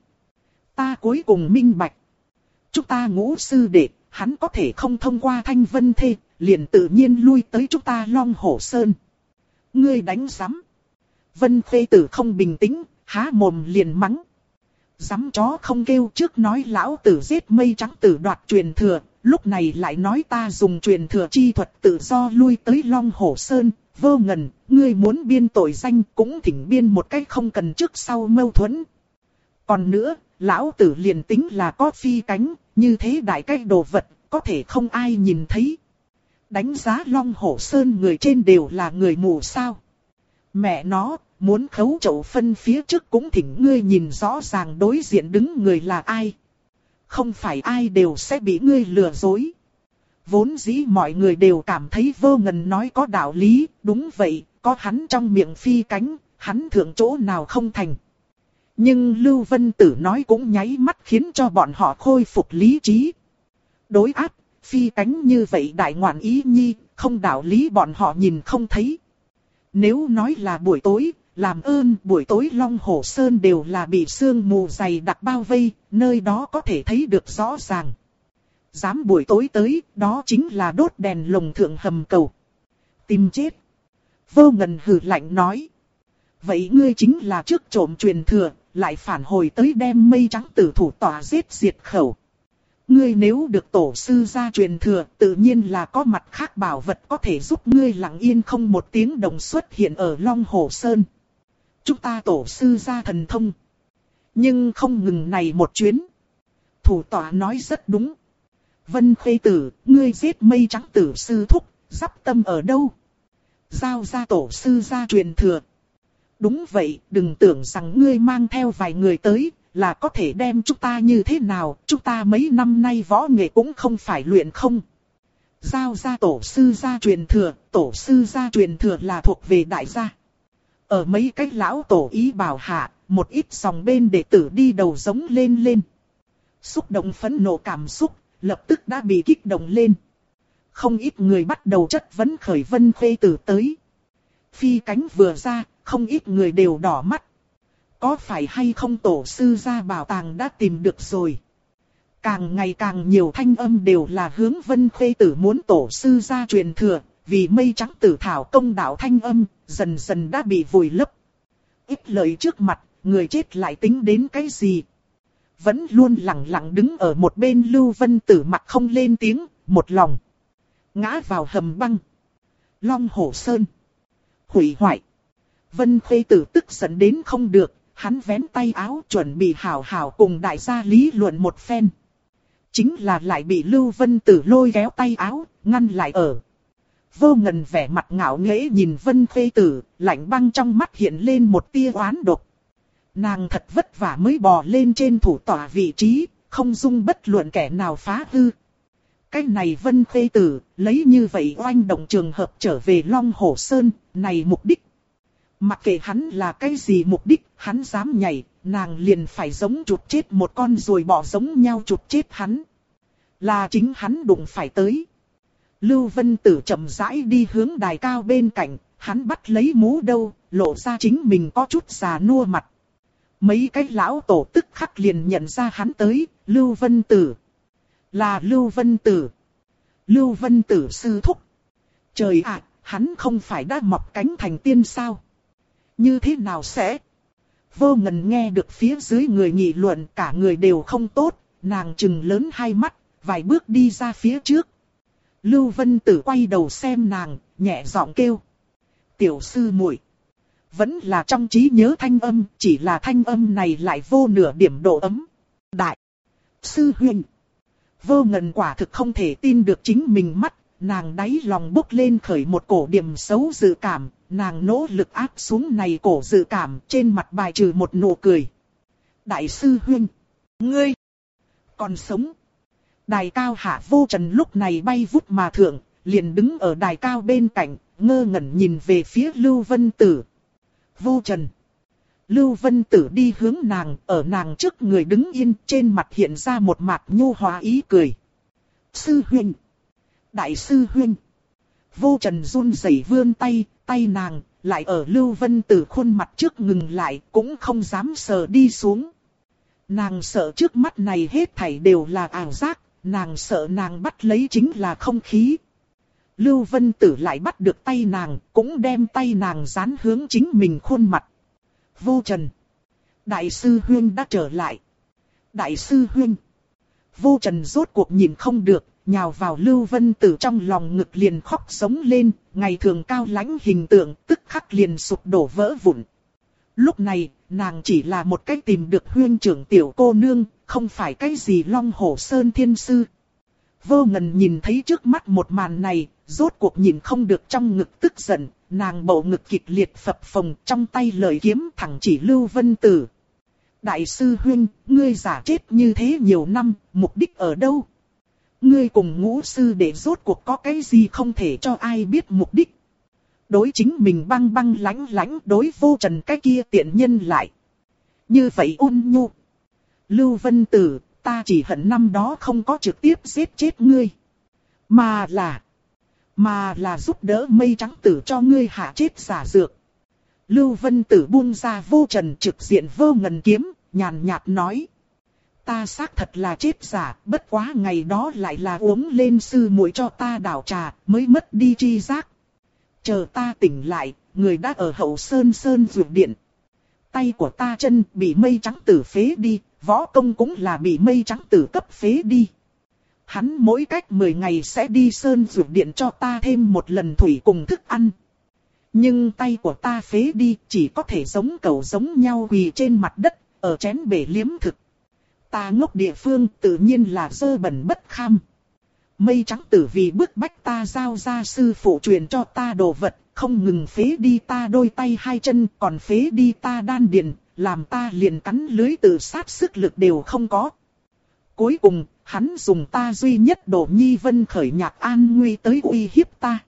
A: Ta cuối cùng minh bạch. Chúng ta ngũ sư đệ, hắn có thể không thông qua Thanh Vân Thê, liền tự nhiên lui tới chúng ta Long Hổ Sơn. Ngươi đánh giám. Vân Khê Tử không bình tĩnh, há mồm liền mắng. Giám chó không kêu trước nói lão tử giết Mây Trắng Tử đoạt truyền thừa, lúc này lại nói ta dùng truyền thừa chi thuật tự do lui tới Long Hổ Sơn. Vô Ngần, ngươi muốn biên tội danh cũng thỉnh biên một cách không cần trước sau mâu thuẫn. Còn nữa, lão tử liền tính là có phi cánh, như thế đại cái đồ vật, có thể không ai nhìn thấy. Đánh giá Long Hổ Sơn người trên đều là người mù sao. Mẹ nó, muốn khấu chậu phân phía trước cũng thỉnh ngươi nhìn rõ ràng đối diện đứng người là ai. Không phải ai đều sẽ bị ngươi lừa dối. Vốn dĩ mọi người đều cảm thấy Vô Ngần nói có đạo lý, đúng vậy, có hắn trong miệng phi cánh, hắn thượng chỗ nào không thành. Nhưng Lưu Vân Tử nói cũng nháy mắt khiến cho bọn họ khôi phục lý trí. Đối áp, phi cánh như vậy đại ngoạn ý nhi, không đạo lý bọn họ nhìn không thấy. Nếu nói là buổi tối, làm ơn buổi tối Long Hổ Sơn đều là bị sương mù dày đặc bao vây, nơi đó có thể thấy được rõ ràng. Dám buổi tối tới, đó chính là đốt đèn lồng thượng hầm cầu. Tìm chết. Vô Ngần hừ lạnh nói. Vậy ngươi chính là trước trộm truyền thừa, lại phản hồi tới đem Mây Trắng Tử thủ tỏa giết diệt khẩu. Ngươi nếu được tổ sư gia truyền thừa, tự nhiên là có mặt khác bảo vật có thể giúp ngươi lặng yên không một tiếng động xuất hiện ở Long Hổ Sơn. Chúng ta tổ sư gia thần thông. Nhưng không ngừng này một chuyến. Thủ tỏa nói rất đúng. Vân Khê Tử, ngươi giết Mây Trắng Tử sư thúc, giáp tâm ở đâu? Giao ra tổ sư gia truyền thừa. Đúng vậy, đừng tưởng rằng ngươi mang theo vài người tới, là có thể đem chúng ta như thế nào, chúng ta mấy năm nay võ nghệ cũng không phải luyện không. Giao ra tổ sư gia truyền thừa, tổ sư gia truyền thừa là thuộc về đại gia. Ở mấy cái lão tổ ý bảo hạ, một ít dòng bên đệ tử đi đầu giống lên. Xúc động phẫn nộ cảm xúc, lập tức đã bị kích động lên. Không ít người bắt đầu chất vấn khởi Vân Khê Tử tới. Phi cánh vừa ra, không ít người đều đỏ mắt. Có phải hay không tổ sư gia bảo tàng đã tìm được rồi? Càng ngày càng nhiều thanh âm đều là hướng Vân Khê Tử muốn tổ sư gia truyền thừa, vì mây trắng tử thảo công đạo thanh âm, dần dần đã bị vùi lấp. Ít lời trước mặt, người chết lại tính đến cái gì? Vẫn luôn lặng lặng đứng ở một bên Lưu Vân Tử mặt không lên tiếng, một lòng ngã vào hầm băng. Long Hổ Sơn hủy hoại. Vân Khê Tử tức giận đến không được, hắn vén tay áo chuẩn bị hảo hảo cùng đại gia lý luận một phen. Chính là lại bị Lưu Vân Tử lôi kéo tay áo, ngăn lại ở. Vô Ngần vẻ mặt ngạo nghễ nhìn Vân Khê Tử, lạnh băng trong mắt hiện lên một tia oán độc. Nàng thật vất vả mới bò lên trên thủ tọa vị trí, không dung bất luận kẻ nào phá hư. Cái này Vân Khê Tử, lấy như vậy oanh động trường hợp trở về Long Hổ Sơn, này mục đích. Mặc kệ hắn là cái gì mục đích, hắn dám nhảy, nàng liền phải giống chụp chết một con ruồi bọ giống nhau chụp chết hắn. Là chính hắn đụng phải tới. Lưu Vân Tử chậm rãi đi hướng đài cao bên cạnh, hắn bắt lấy mũ đâu, lộ ra chính mình có chút già nua mặt. Mấy cái lão tổ tức khắc liền nhận ra hắn tới, Lưu Vân Tử. Là Lưu Vân Tử. Lưu Vân Tử sư thúc. Trời ạ, hắn không phải đã mọc cánh thành tiên sao? Như thế nào sẽ? Vô Ngần nghe được phía dưới người nghị luận, cả người đều không tốt, nàng trừng lớn hai mắt, vài bước đi ra phía trước. Lưu Vân Tử quay đầu xem nàng, nhẹ giọng kêu. Tiểu sư muội. Vẫn là trong trí nhớ thanh âm, chỉ là thanh âm này lại vô nửa điểm độ ấm. Đại sư huynh. Vô Ngần quả thực không thể tin được chính mình mắt, nàng đáy lòng bốc lên khởi một cổ điểm xấu dự cảm, nàng nỗ lực áp xuống này cổ dự cảm, trên mặt bài trừ một nụ cười. Đại sư huynh, ngươi còn sống. Đài cao hạ Vô Trần lúc này bay vút mà thượng, liền đứng ở đài cao bên cạnh, ngơ ngẩn nhìn về phía Lưu Vân Tử. Vô Trần. Lưu Vân Tử đi hướng nàng, ở nàng trước người đứng yên, trên mặt hiện ra một mặt nhu hòa ý cười. Sư huynh. Đại sư huynh. Vô Trần run rẩy vươn tay, tay nàng, lại ở Lưu Vân Tử khuôn mặt trước ngừng lại, cũng không dám sờ đi xuống. Nàng sợ trước mắt này hết thảy đều là ảo giác, nàng sợ nàng bắt lấy chính là không khí. Lưu Vân Tử lại bắt được tay nàng, cũng đem tay nàng dán hướng chính mình khuôn mặt. Vô Trần. Đại sư huynh đã trở lại. Đại sư huynh. Vô Trần rốt cuộc nhìn không được, nhào vào Lưu Vân Tử trong lòng ngực liền khóc sống lên, ngày thường cao lãnh hình tượng tức khắc liền sụp đổ vỡ vụn. Lúc này, nàng chỉ là một cái tìm được huynh trưởng tiểu cô nương, không phải cái gì Long Hổ Sơn thiên sư. Vô Ngần nhìn thấy trước mắt một màn này, rốt cuộc nhìn không được trong ngực tức giận, nàng bầu ngực kịch liệt phập phồng, trong tay lợi kiếm thẳng chỉ Lưu Vân Tử. Đại sư huynh, ngươi giả chết như thế nhiều năm, mục đích ở đâu? Ngươi cùng Ngũ sư đệ rốt cuộc có cái gì không thể cho ai biết mục đích? Đối chính mình băng băng lãnh lãnh, đối Vô Trần cái kia tiện nhân lại. Như vậy ôn nhu. Lưu Vân Tử, ta chỉ hận năm đó không có trực tiếp giết chết ngươi. Mà là giúp đỡ mây trắng tử cho ngươi hạ chết giả dược. Lưu Vân Tử buông ra Vô Trần trực diện Vô Ngần kiếm, nhàn nhạt nói. Ta xác thật là chết giả, bất quá ngày đó lại là uống lên sư muội cho ta đảo trà, mới mất đi tri giác. Chờ ta tỉnh lại, người đã ở hậu sơn dược điện. Tay của ta chân bị mây trắng tử phế đi, võ công cũng là bị mây trắng tử cấp phế đi. Hắn mỗi cách 10 ngày sẽ đi sơn dược điện cho ta thêm một lần thủy cùng thức ăn. Nhưng tay của ta phế đi, chỉ có thể giống cẩu giống nhau quỳ trên mặt đất, ở chén bể liếm thực. Ta ngốc địa phương tự nhiên là dơ bẩn bất kham. Mây trắng tử vì bức bách ta giao ra sư phụ truyền cho ta đồ vật, không ngừng phế đi ta đôi tay hai chân, còn phế đi ta đan điền, làm ta liền cắn lưới tự sát sức lực đều không có. Cuối cùng, hắn dùng ta duy nhất Đỗ Nhi Vân khởi nhạc an nguy tới uy hiếp ta.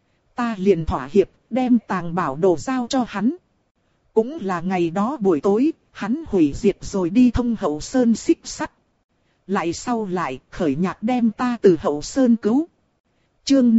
A: Ta liền thỏa hiệp, đem tàng bảo đồ giao cho hắn. Cũng là ngày đó buổi tối, hắn hủy diệt rồi đi thông Hậu Sơn xích sắt. Lại sau lại, khởi nhạc đem ta từ Hậu Sơn cứu. Chương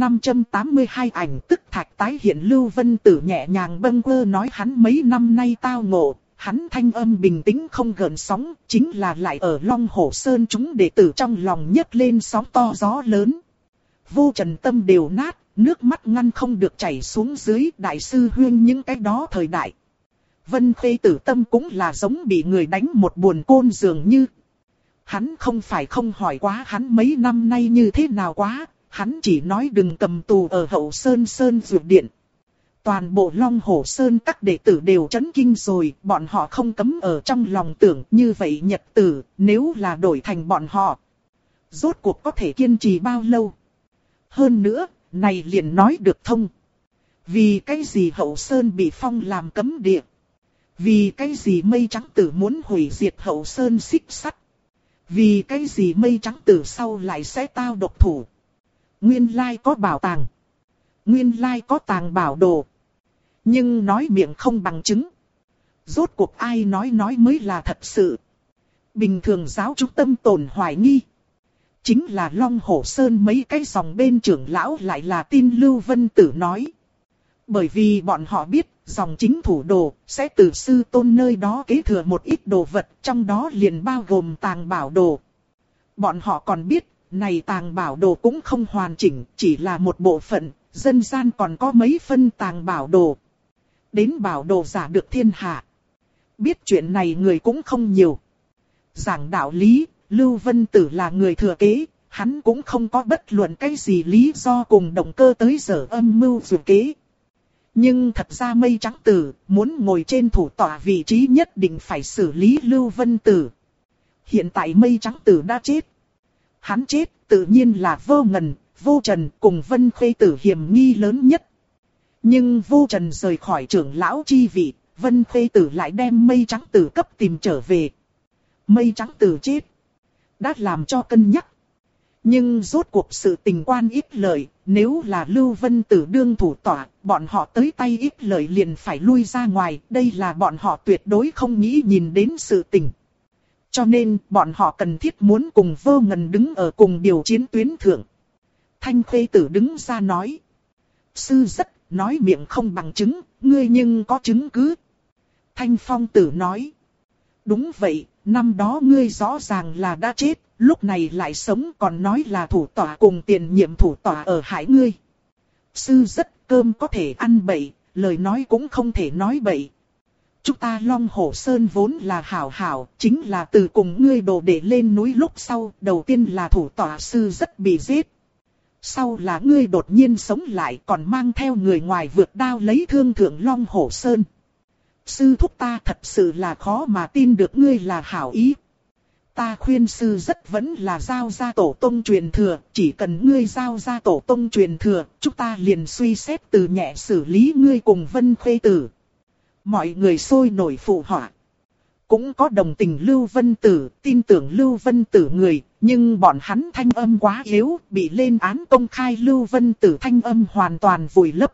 A: 582 ảnh tức thạch tái hiện. Lưu Vân Tử nhẹ nhàng bâng quơ nói hắn mấy năm nay tao ngộ. Hắn thanh âm bình tĩnh không gợn sóng, chính là lại ở Long Hổ Sơn chúng đệ tử trong lòng nhấc lên sóng to gió lớn. Vô trần tâm đều nát, nước mắt ngăn không được chảy xuống dưới. Đại sư huyên những cái đó thời đại. Vân Khê Tử tâm cũng là giống bị người đánh một buồn côn dường như. Hắn không phải không hỏi quá hắn mấy năm nay như thế nào quá, hắn chỉ nói đừng cầm tù ở Hậu Sơn Sơn Dược Điện. Toàn bộ Long Hổ Sơn các đệ tử đều chấn kinh rồi, bọn họ không cấm ở trong lòng tưởng như vậy nhật tử, nếu là đổi thành bọn họ. Rốt cuộc có thể kiên trì bao lâu? Hơn nữa, này liền nói được thông. Vì cái gì Hậu Sơn bị phong làm cấm địa? Vì cái gì Mây Trắng Tử muốn hủy diệt Hậu Sơn xích sắt? Vì cái gì Mây Trắng Tử sau lại sẽ tao độc thủ? Nguyên lai có bảo tàng. Nguyên lai có tàng bảo đồ. Nhưng nói miệng không bằng chứng. Rốt cuộc ai nói mới là thật sự. Bình thường giáo trung tâm tồn hoài nghi. Chính là Long Hổ Sơn mấy cái dòng bên trưởng lão lại là tin Lưu Vân Tử nói. Bởi vì bọn họ biết dòng chính thủ đồ sẽ từ sư tôn nơi đó kế thừa một ít đồ vật, trong đó liền bao gồm tàng bảo đồ. Bọn họ còn biết, này tàng bảo đồ cũng không hoàn chỉnh, chỉ là một bộ phận, dân gian còn có mấy phân tàng bảo đồ. Đến bảo đồ giả được thiên hạ. Biết chuyện này người cũng không nhiều. Giảng đạo lý, Lưu Vân Tử là người thừa kế, hắn cũng không có bất luận cái gì lý do cùng động cơ tới giờ âm mưu dự kế. Nhưng thật ra Mây Trắng Tử muốn ngồi trên thủ tọa vị trí nhất định phải xử lý Lưu Vân Tử. Hiện tại Mây Trắng Tử đã chết. Hắn chết tự nhiên là Vô Ngần, Vô Trần cùng Vân Khê Tử hiểm nghi lớn nhất. Nhưng Vô Trần rời khỏi trưởng lão chi vị, Vân Khê Tử lại đem Mây Trắng Tử cấp tìm trở về. Mây Trắng Tử chết. Đã làm cho cân nhắc. Nhưng rốt cuộc sự tình quan ít lợi, nếu là Lưu Vân Tử đương thủ tọa, bọn họ tới tay ít lợi liền phải lui ra ngoài, đây là bọn họ tuyệt đối không nghĩ nhìn đến sự tình. Cho nên, bọn họ cần thiết muốn cùng Vô Ngần đứng ở cùng điều chiến tuyến thượng. Thanh Khê Tử đứng ra nói. Sư rất, nói miệng không bằng chứng, ngươi nhưng có chứng cứ. Thanh Phong Tử nói. Đúng vậy, năm đó ngươi rõ ràng là đã chết, lúc này lại sống còn nói là thủ tọa cùng tiền nhiệm thủ tọa ở hại ngươi. Sư rất, cơm có thể ăn bậy, lời nói cũng không thể nói bậy. Chúng ta Long Hổ Sơn vốn là hảo hảo, chính là từ cùng ngươi đồ để lên núi lúc sau, đầu tiên là thủ tọa sư rất bị giết. Sau là ngươi đột nhiên sống lại còn mang theo người ngoài vượt đao lấy thương thượng Long Hổ Sơn. Sư thúc ta thật sự là khó mà tin được ngươi là hảo ý. Ta khuyên sư rất vẫn là giao ra tổ tông truyền thừa, chỉ cần ngươi giao ra tổ tông truyền thừa, chúng ta liền suy xét từ nhẹ xử lý ngươi cùng Vân Khê Tử. Mọi người sôi nổi phụ họa. Cũng có đồng tình Lưu Vân Tử, tin tưởng Lưu Vân Tử người, nhưng bọn hắn thanh âm quá yếu, bị lên án công khai Lưu Vân Tử thanh âm hoàn toàn vùi lấp.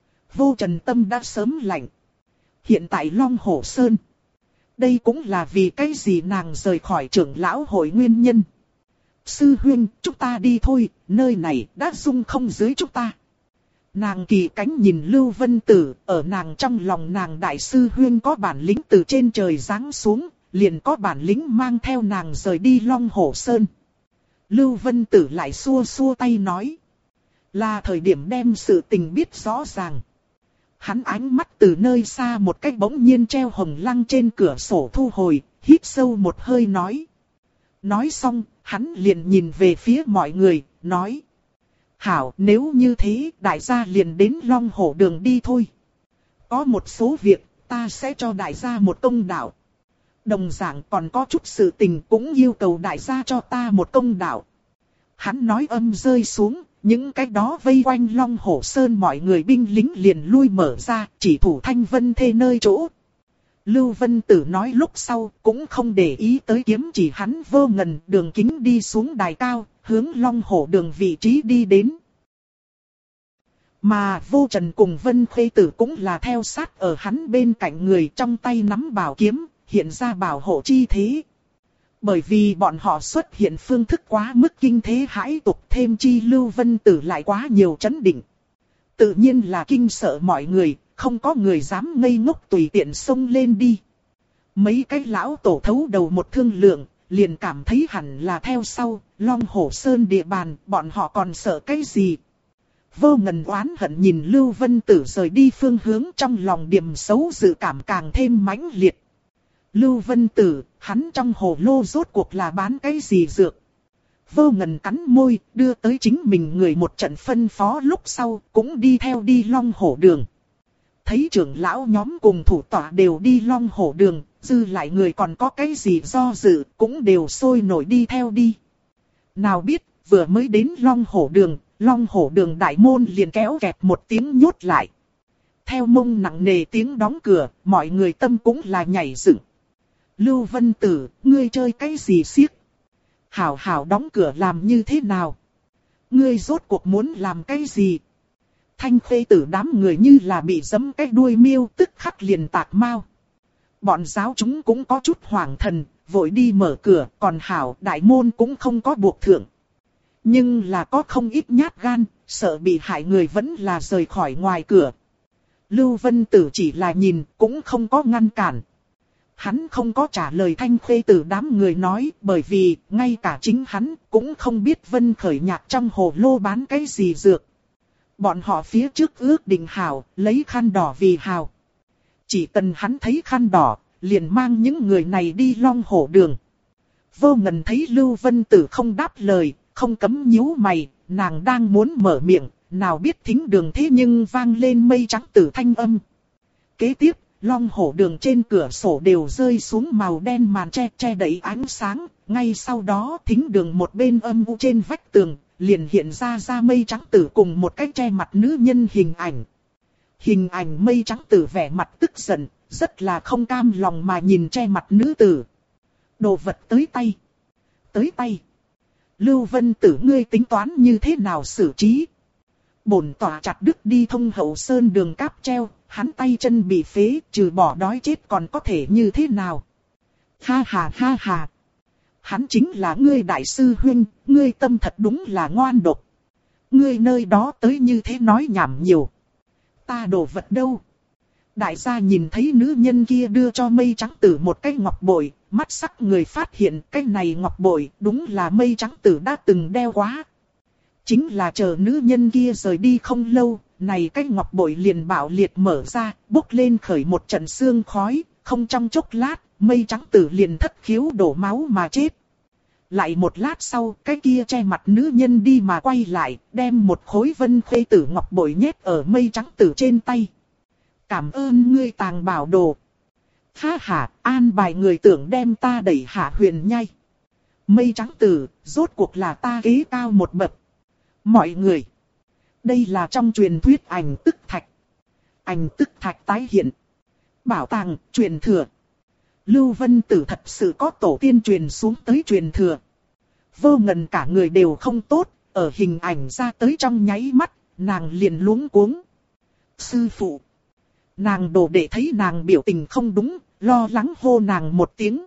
A: Vô Trần tâm đã sớm lạnh. Hiện tại Long Hổ Sơn. Đây cũng là vì cái gì nàng rời khỏi trưởng lão hội nguyên nhân. Sư huynh, chúng ta đi thôi, nơi này đã dung không dưới chúng ta. Nàng kỳ cánh nhìn Lưu Vân Tử, ở nàng trong lòng nàng đại sư huynh có bản lĩnh từ trên trời giáng xuống, liền có bản lĩnh mang theo nàng rời đi Long Hổ Sơn. Lưu Vân Tử lại xua xua tay nói. Là thời điểm đem sự tình biết rõ ràng. Hắn ánh mắt từ nơi xa một cách bỗng nhiên treo hồng lăng trên cửa sổ thu hồi, hít sâu một hơi nói. Nói xong, hắn liền nhìn về phía mọi người, nói. Hảo, nếu như thế, đại gia liền đến Long Hổ đường đi thôi. Có một số việc, ta sẽ cho đại gia một công đạo. Đồng dạng còn có chút sự tình cũng yêu cầu đại gia cho ta một công đạo. Hắn nói âm rơi xuống, những cái đó vây quanh Long Hổ Sơn mọi người binh lính liền lui mở ra, chỉ thủ Thanh Vân Thê nơi chỗ. Lưu Vân Tử nói lúc sau cũng không để ý tới kiếm chỉ hắn Vô Ngần Đường kính đi xuống đài cao, hướng Long Hổ Đường vị trí đi đến. Mà Vô Trần cùng Vân Khê Tử cũng là theo sát ở hắn bên cạnh người, trong tay nắm bảo kiếm, hiện ra bảo hộ chi thế. Bởi vì bọn họ xuất hiện phương thức quá mức kinh thế hãi tục, thêm chi Lưu Vân Tử lại quá nhiều chấn định. Tự nhiên là kinh sợ mọi người, không có người dám ngây ngốc tùy tiện xông lên đi. Mấy cái lão tổ thấu đầu một thương lượng, liền cảm thấy hẳn là theo sau, Long Hổ Sơn địa bàn, bọn họ còn sợ cái gì. Vô Ngần oán hận nhìn Lưu Vân Tử rời đi phương hướng, trong lòng điểm xấu dự cảm càng thêm mãnh liệt. Lưu Vân Tử, hắn trong hồ lô rốt cuộc là bán cái gì dược? Vô Ngần cắn môi, đưa tới chính mình người một trận phân phó lúc sau, cũng đi theo đi Long Hổ Đường. Thấy trưởng lão nhóm cùng thủ tọa đều đi Long Hổ Đường, dư lại người còn có cái gì do dự, cũng đều sôi nổi đi theo đi. Nào biết, vừa mới đến Long Hổ Đường đại môn liền kéo kẹt một tiếng nhốt lại. Theo mông nặng nề tiếng đóng cửa, mọi người tâm cũng là nhảy dựng. Lưu Vân Tử, ngươi chơi cái gì xiếc? Hảo hảo đóng cửa làm như thế nào? Ngươi rốt cuộc muốn làm cái gì? Thanh Khê Tử đám người như là bị giẫm cái đuôi miêu, tức khắc liền tạc mau. Bọn giáo chúng cũng có chút hoảng thần, vội đi mở cửa, còn hảo đại môn cũng không có buộc thượng. Nhưng là có không ít nhát gan, sợ bị hại người vẫn là rời khỏi ngoài cửa. Lưu Vân Tử chỉ là nhìn, cũng không có ngăn cản. Hắn không có trả lời Thanh Khê Tử đám người nói, bởi vì ngay cả chính hắn cũng không biết Vân Khởi Nhạc trong hồ lô bán cái gì dược. Bọn họ phía trước ước định hảo, lấy khăn đỏ vì hào. Chỉ cần hắn thấy khăn đỏ, liền mang những người này đi Long Hổ Đường. Vô Ngần thấy Lưu Vân Tử không đáp lời, không cấm nhíu mày, nàng đang muốn mở miệng, nào biết thính đường thế nhưng vang lên mây trắng tử thanh âm. Kế tiếp, Long Hổ Đường trên cửa sổ đều rơi xuống màu đen màn che đậy ánh sáng, ngay sau đó thính đường một bên âm u trên vách tường, liền hiện ra mây trắng tử cùng một cái che mặt nữ nhân hình ảnh. Hình ảnh mây trắng tử vẻ mặt tức giận, rất là không cam lòng mà nhìn che mặt nữ tử. Đồ vật tới tay. Tới tay. Lưu Vân Tử, ngươi tính toán như thế nào xử trí? Bổn tỏa chặt đứt đi Thông Hậu Sơn đường cáp treo, hắn tay chân bị phế, trừ bỏ đói chết còn có thể như thế nào? Ha ha ha ha. Hắn chính là ngươi đại sư huynh, ngươi tâm thật đúng là ngoan độc. Ngươi nơi đó tới như thế nói nhảm nhiều. Ta đồ vật đâu? Đại gia nhìn thấy nữ nhân kia đưa cho mây trắng tử một cái ngọc bội, mắt sắc người phát hiện cái này ngọc bội đúng là mây trắng tử đã từng đeo quá. Chính là chờ nữ nhân kia rời đi không lâu, này cái ngọc bội liền bạo liệt mở ra, bốc lên khởi một trận sương khói, không trong chốc lát, mây trắng tử liền thất khiếu đổ máu mà chết. Lại một lát sau, cái kia che mặt nữ nhân đi mà quay lại, đem một khối Vân Khê Tử ngọc bội nhét ở mây trắng tử trên tay. Cảm ơn ngươi tàng bảo đồ. Ha ha, an bài người tưởng đem ta đẩy hạ huyền nhai. Mây trắng tử, rốt cuộc là ta kế cao một bậc. Mọi người, đây là trong truyền thuyết ảnh tức thạch. Ảnh tức thạch tái hiện. Bảo tàng, truyền thừa. Lưu Vân Tử thật sự có tổ tiên truyền xuống tới truyền thừa. Vô Ngần cả người đều không tốt, ở hình ảnh ra tới trong nháy mắt, nàng liền luống cuống. Sư phụ. Nàng đồ đệ thấy nàng biểu tình không đúng, lo lắng hô nàng một tiếng.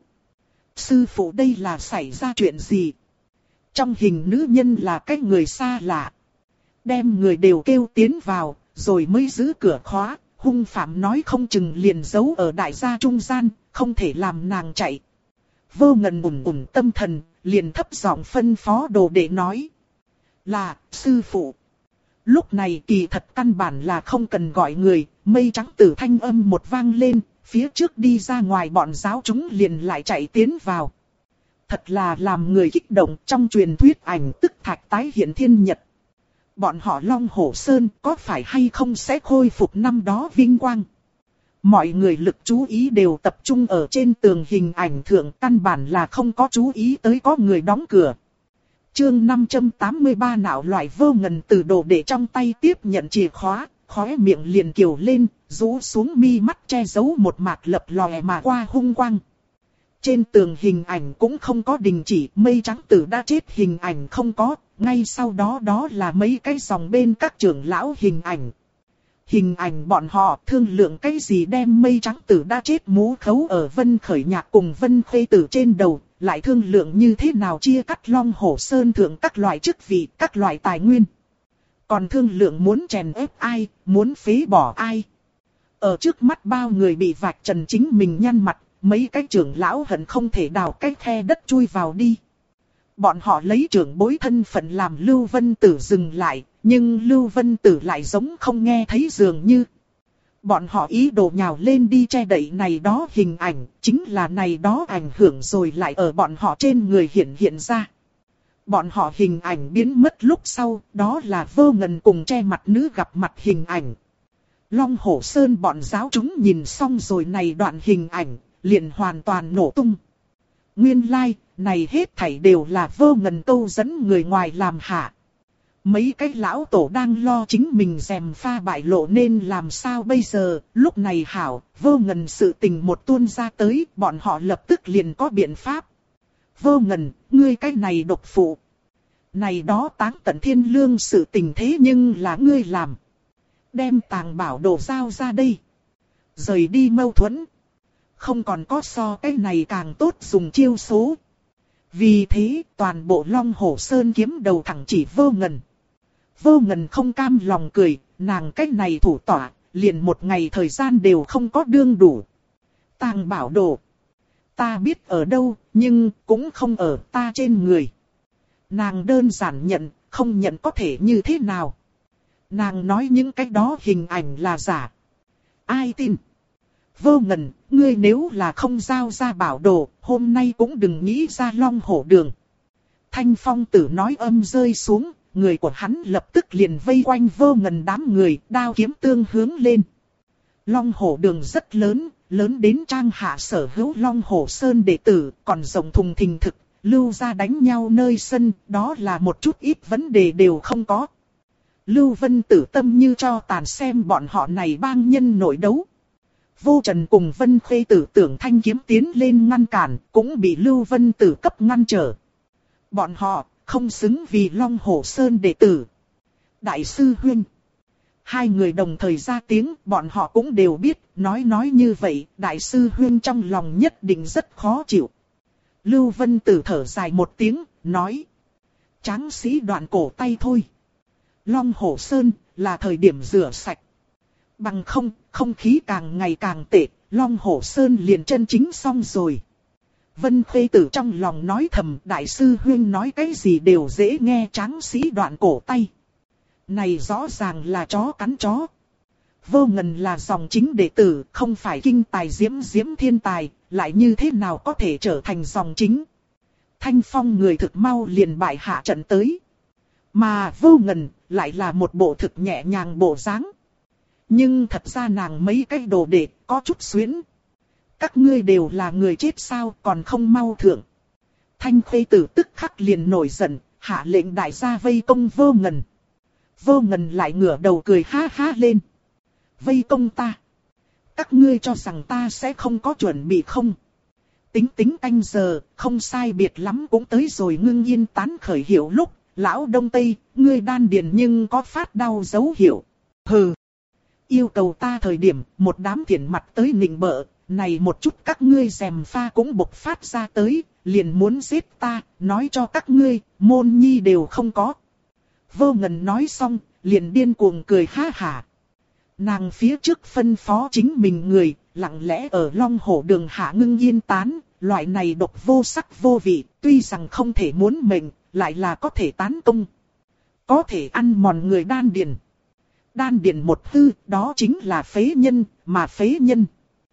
A: Sư phụ, đây là xảy ra chuyện gì? Trong hình nữ nhân là cái người xa lạ. Đem người đều kêu tiến vào, rồi mới giữ cửa khóa. Hung phạm nói không chừng liền giấu ở đại gia trung gian, không thể làm nàng chạy. Vô Ngần ủn tâm thần, liền thấp giọng phân phó đồ đệ nói. Là, sư phụ. Lúc này kỳ thật căn bản là không cần gọi người, mây trắng tử thanh âm một vang lên, phía trước đi ra ngoài bọn giáo chúng liền lại chạy tiến vào. Thật là làm người kích động, trong truyền thuyết ảnh tức thạch tái hiện thiên nhật. Bọn họ Long Hổ Sơn có phải hay không sẽ khôi phục năm đó vinh quang. Mọi người lực chú ý đều tập trung ở trên tường hình ảnh thượng, căn bản là không có chú ý tới có người đóng cửa. Chương 583 nạo loại vô ngần từ đồ đệ trong tay tiếp nhận chìa khóa, khóe miệng liền kiều lên, rũ xuống mi mắt che giấu một mạt lập lòe mà qua hung quang. Trên tường hình ảnh cũng không có đình chỉ, mây trắng tử đã chết hình ảnh không có, ngay sau đó đó là mấy cái dòng bên các trưởng lão hình ảnh. Hình ảnh bọn họ thương lượng cái gì đem mây trắng tử đã chết mú khấu ở Vân Khởi Nhạc cùng Vân Khê Tử trên đầu, lại thương lượng như thế nào chia cắt Long Hổ Sơn thượng các loại chức vị, các loại tài nguyên. Còn thương lượng muốn chèn ép ai, muốn phế bỏ ai. Ở trước mắt bao người bị vạch trần chính mình nhăn mặt, mấy cái trưởng lão hận không thể đào cái khe đất chui vào đi. Bọn họ lấy trưởng bối thân phận làm Lưu Vân Tử dừng lại, nhưng Lưu Vân Tử lại giống không nghe thấy dường như. Bọn họ ý đồ nhào lên đi che đậy này đó hình ảnh, chính là này đó ảnh hưởng rồi lại ở bọn họ trên người hiện ra. Bọn họ hình ảnh biến mất lúc sau, đó là Vô Ngần cùng che mặt nữ gặp mặt hình ảnh. Long Hổ Sơn bọn giáo chúng nhìn xong rồi này đoạn hình ảnh, liền hoàn toàn nổ tung. Nguyên lai, này hết thảy đều là Vô Ngần câu dẫn người ngoài làm hạ. Mấy cái lão tổ đang lo chính mình dèm pha bại lộ nên làm sao bây giờ, lúc này hảo, Vô Ngần sự tình một tuôn ra tới, bọn họ lập tức liền có biện pháp. Vô Ngần, ngươi cái này độc phụ. Này đó Táng Tận Thiên Lương sự tình thế nhưng là ngươi làm. Đem tàng bảo đồ giao ra đây. Rời đi mâu thuẫn. Không còn có so cái này càng tốt dùng chiêu số. Vì thế toàn bộ Long Hổ Sơn kiếm đầu thẳng chỉ Vô Ngần. Vô Ngần không cam lòng cười, nàng cái này thủ tỏa, liền một ngày thời gian đều không có đương đủ. Tàng bảo đồ. Ta biết ở đâu, nhưng cũng không ở ta trên người. Nàng đơn giản nhận, không nhận có thể như thế nào. Nàng nói những cái đó hình ảnh là giả. Ai tin? Vô Ngần, ngươi nếu là không giao ra bảo đồ, hôm nay cũng đừng nghĩ ra Long Hổ Đường. Thanh Phong Tử nói âm rơi xuống, người của hắn lập tức liền vây quanh Vô Ngần đám người, đao kiếm tương hướng lên. Long Hổ Đường rất lớn, lớn đến trang hạ sở hữu Long Hổ Sơn đệ tử, còn rộng thùng thình thực, lưu ra đánh nhau nơi sân, đó là một chút ít vấn đề đều không có. Lưu Vân Tử tâm như cho tàn xem bọn họ này bang nhân nội đấu. Vô Trần cùng Vân Khê Tử tưởng thanh kiếm tiến lên ngăn cản, cũng bị Lưu Vân Tử cấp ngăn trở. Bọn họ không xứng vì Long Hổ Sơn đệ tử. Đại sư Huynh. Hai người đồng thời ra tiếng, bọn họ cũng đều biết, nói như vậy, Đại sư Huynh trong lòng nhất định rất khó chịu. Lưu Vân Tử thở dài một tiếng, nói. Tráng sĩ đoạn cổ tay thôi. Long Hổ Sơn là thời điểm rửa sạch. Bằng không, không khí càng ngày càng tệ, Long Hổ Sơn liền chân chính xong rồi. Vân Khê Tử trong lòng nói thầm, Đại sư Huynh nói cái gì đều dễ nghe, tráng sĩ đoạn cổ tay. Này rõ ràng là chó cắn chó. Vô Ngần là dòng chính đệ tử, không phải kinh tài diễm thiên tài, lại như thế nào có thể trở thành dòng chính. Thanh Phong người thực mau liền bại hạ trận tới. Mà Vô Ngần lại là một bộ thực nhẹ nhàng bộ dáng. Nhưng thật ra nàng mấy cái đồ đệ có chút xuyến. Các ngươi đều là người chết sao còn không mau thượng. Thanh Khê Tử tức khắc liền nổi giận, hạ lệnh đại gia vây công Vô Ngần. Vô Ngần lại ngửa đầu cười ha ha lên. Vây công ta. Các ngươi cho rằng ta sẽ không có chuẩn bị không? Tính canh giờ, không sai biệt lắm cũng tới rồi ngưng yên tán khởi hiệu lúc. Lão Đông Tây, ngươi đan điền nhưng có phát đau dấu hiệu. Hừ. Yêu cầu ta thời điểm, một đám thiện mặt tới nịnh bợ, này một chút các ngươi rèm pha cũng bộc phát ra tới, liền muốn giết ta, nói cho các ngươi, môn nhi đều không có. Vô Ngần nói xong, liền điên cuồng cười ha hả. Nàng phía trước phân phó chính mình người, lặng lẽ ở Long Hổ Đường hạ ngưng yên tán, loại này độc vô sắc vô vị, tuy rằng không thể muốn mệnh, lại là có thể tán công. Có thể ăn mòn người đan điền. Đan điền một hư, đó chính là phế nhân, mà phế nhân.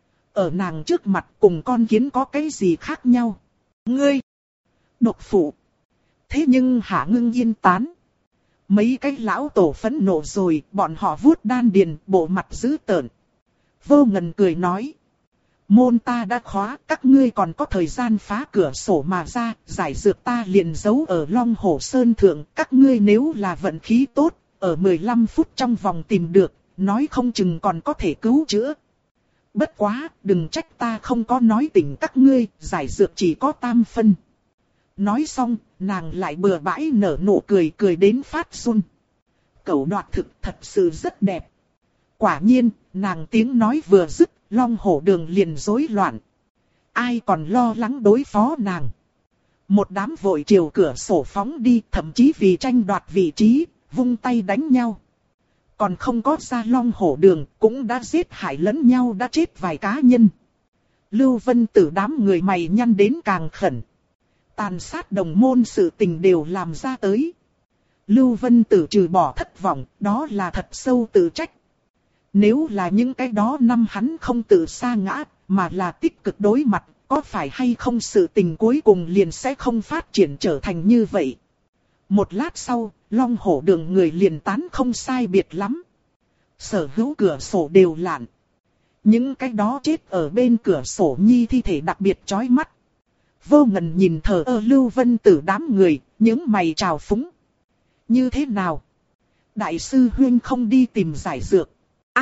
A: Ở nàng trước mặt cùng con kiến có cái gì khác nhau? Ngươi! Độc phụ! Thế nhưng hạ ngưng yên tán. Mấy cái lão tổ phẫn nộ rồi, bọn họ vuốt đan điền, bộ mặt dữ tợn. Vô Ngần cười nói. Môn ta đã khóa, các ngươi còn có thời gian phá cửa sổ mà ra, giải dược ta liền giấu ở Long Hổ Sơn thượng, các ngươi nếu là vận khí tốt, ở 15 phút trong vòng tìm được, nói không chừng còn có thể cứu chữa. Bất quá, đừng trách ta không có nói tỉnh các ngươi, giải dược chỉ có tam phân. Nói xong, nàng lại bừa bãi nở nụ cười, cười đến phát run. Cẩu đoạt thực thật sự rất đẹp. Quả nhiên, nàng tiếng nói vừa dứt, Long Hổ Đường liền rối loạn. Ai còn lo lắng đối phó nàng. Một đám vội chiều cửa sổ phóng đi, thậm chí vì tranh đoạt vị trí, vung tay đánh nhau. Còn không có ra Long Hổ Đường, cũng đã giết hại lẫn nhau, đã chết vài cá nhân. Lưu Vân Tử đám người mày nhăn đến càng khẩn. Tàn sát đồng môn sự tình đều làm ra tới. Lưu Vân Tử trừ bỏ thất vọng, đó là thật sâu tự trách. Nếu là những cái đó năm hắn không tự sa ngã, mà là tích cực đối mặt, có phải hay không sự tình cuối cùng liền sẽ không phát triển trở thành như vậy. Một lát sau, Long Hổ Đường người liền tán không sai biệt lắm. Sở hữu cửa sổ đều lạn. Những cái đó chết ở bên cửa sổ nhi thi thể đặc biệt chói mắt. Vô Ngần nhìn thờ ơ Lưu Vân Tử đám người, những mày trào phúng. Như thế nào? Đại sư Huyên không đi tìm giải dược.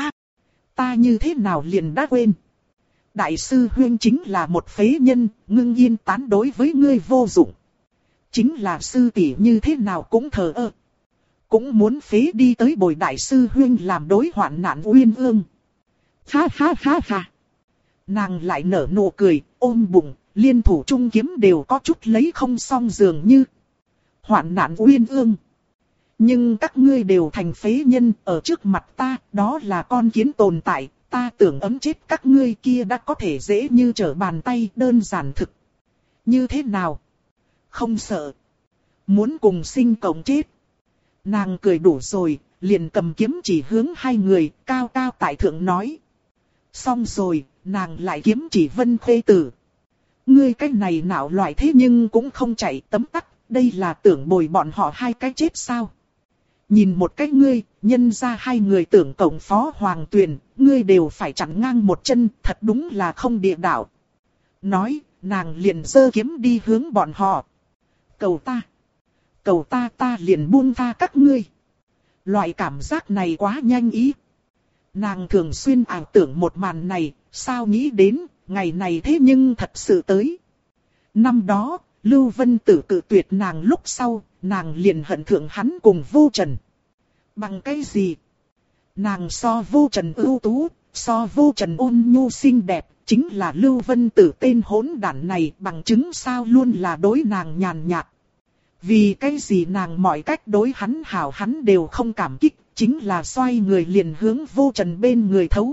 A: Ta như thế nào liền đã quên. Đại sư Huyên chính là một phế nhân, Ngưng Yên tán đối với ngươi vô dụng. Chính là sư tỷ như thế nào cũng thờ ơ. Cũng muốn phế đi tới bồi đại sư Huyên làm đối hoạn nạn uyên ương. Ha ha ha ha. Nàng lại nở nụ cười, ôm bụng, liên thủ trung kiếm đều có chút lấy không xong dường như. Hoạn nạn uyên ương. Nhưng các ngươi đều thành phế nhân, ở trước mặt ta, đó là con kiến tồn tại, ta tưởng ấm chết các ngươi kia đã có thể dễ như trở bàn tay, đơn giản thực. Như thế nào? Không sợ. Muốn cùng sinh cộng chết. Nàng cười đủ rồi, liền cầm kiếm chỉ hướng hai người, cao cao tại thượng nói. Xong rồi, nàng lại kiếm chỉ Vân Khê Tử. Ngươi cái này nào loại thế nhưng cũng không chạy tấm tắc, đây là tưởng bồi bọn họ hai cái chết sao? Nhìn một cách ngươi, nhân ra hai người tưởng cộng phó hoàng tuyền, ngươi đều phải chặn ngang một chân, thật đúng là không địa đạo. Nói, nàng liền giơ kiếm đi hướng bọn họ. Cầu ta ta liền buông tha các ngươi. Loại cảm giác này quá nhanh ý. Nàng thường xuyên ảo tưởng một màn này, sao nghĩ đến, ngày này thế nhưng thật sự tới. Năm đó, Lưu Vân Tử cự tuyệt nàng lúc sau, nàng liền hận thượng hắn cùng Vô Trần. Bằng cái gì? Nàng so Vô Trần ưu tú, so Vô Trần ôn nhu xinh đẹp, chính là Lưu Vân Tử tên hỗn đản này, bằng chứng sao luôn là đối nàng nhàn nhạt. Vì cái gì nàng mọi cách đối hắn hảo hắn đều không cảm kích, chính là xoay người liền hướng Vô Trần bên người thấu.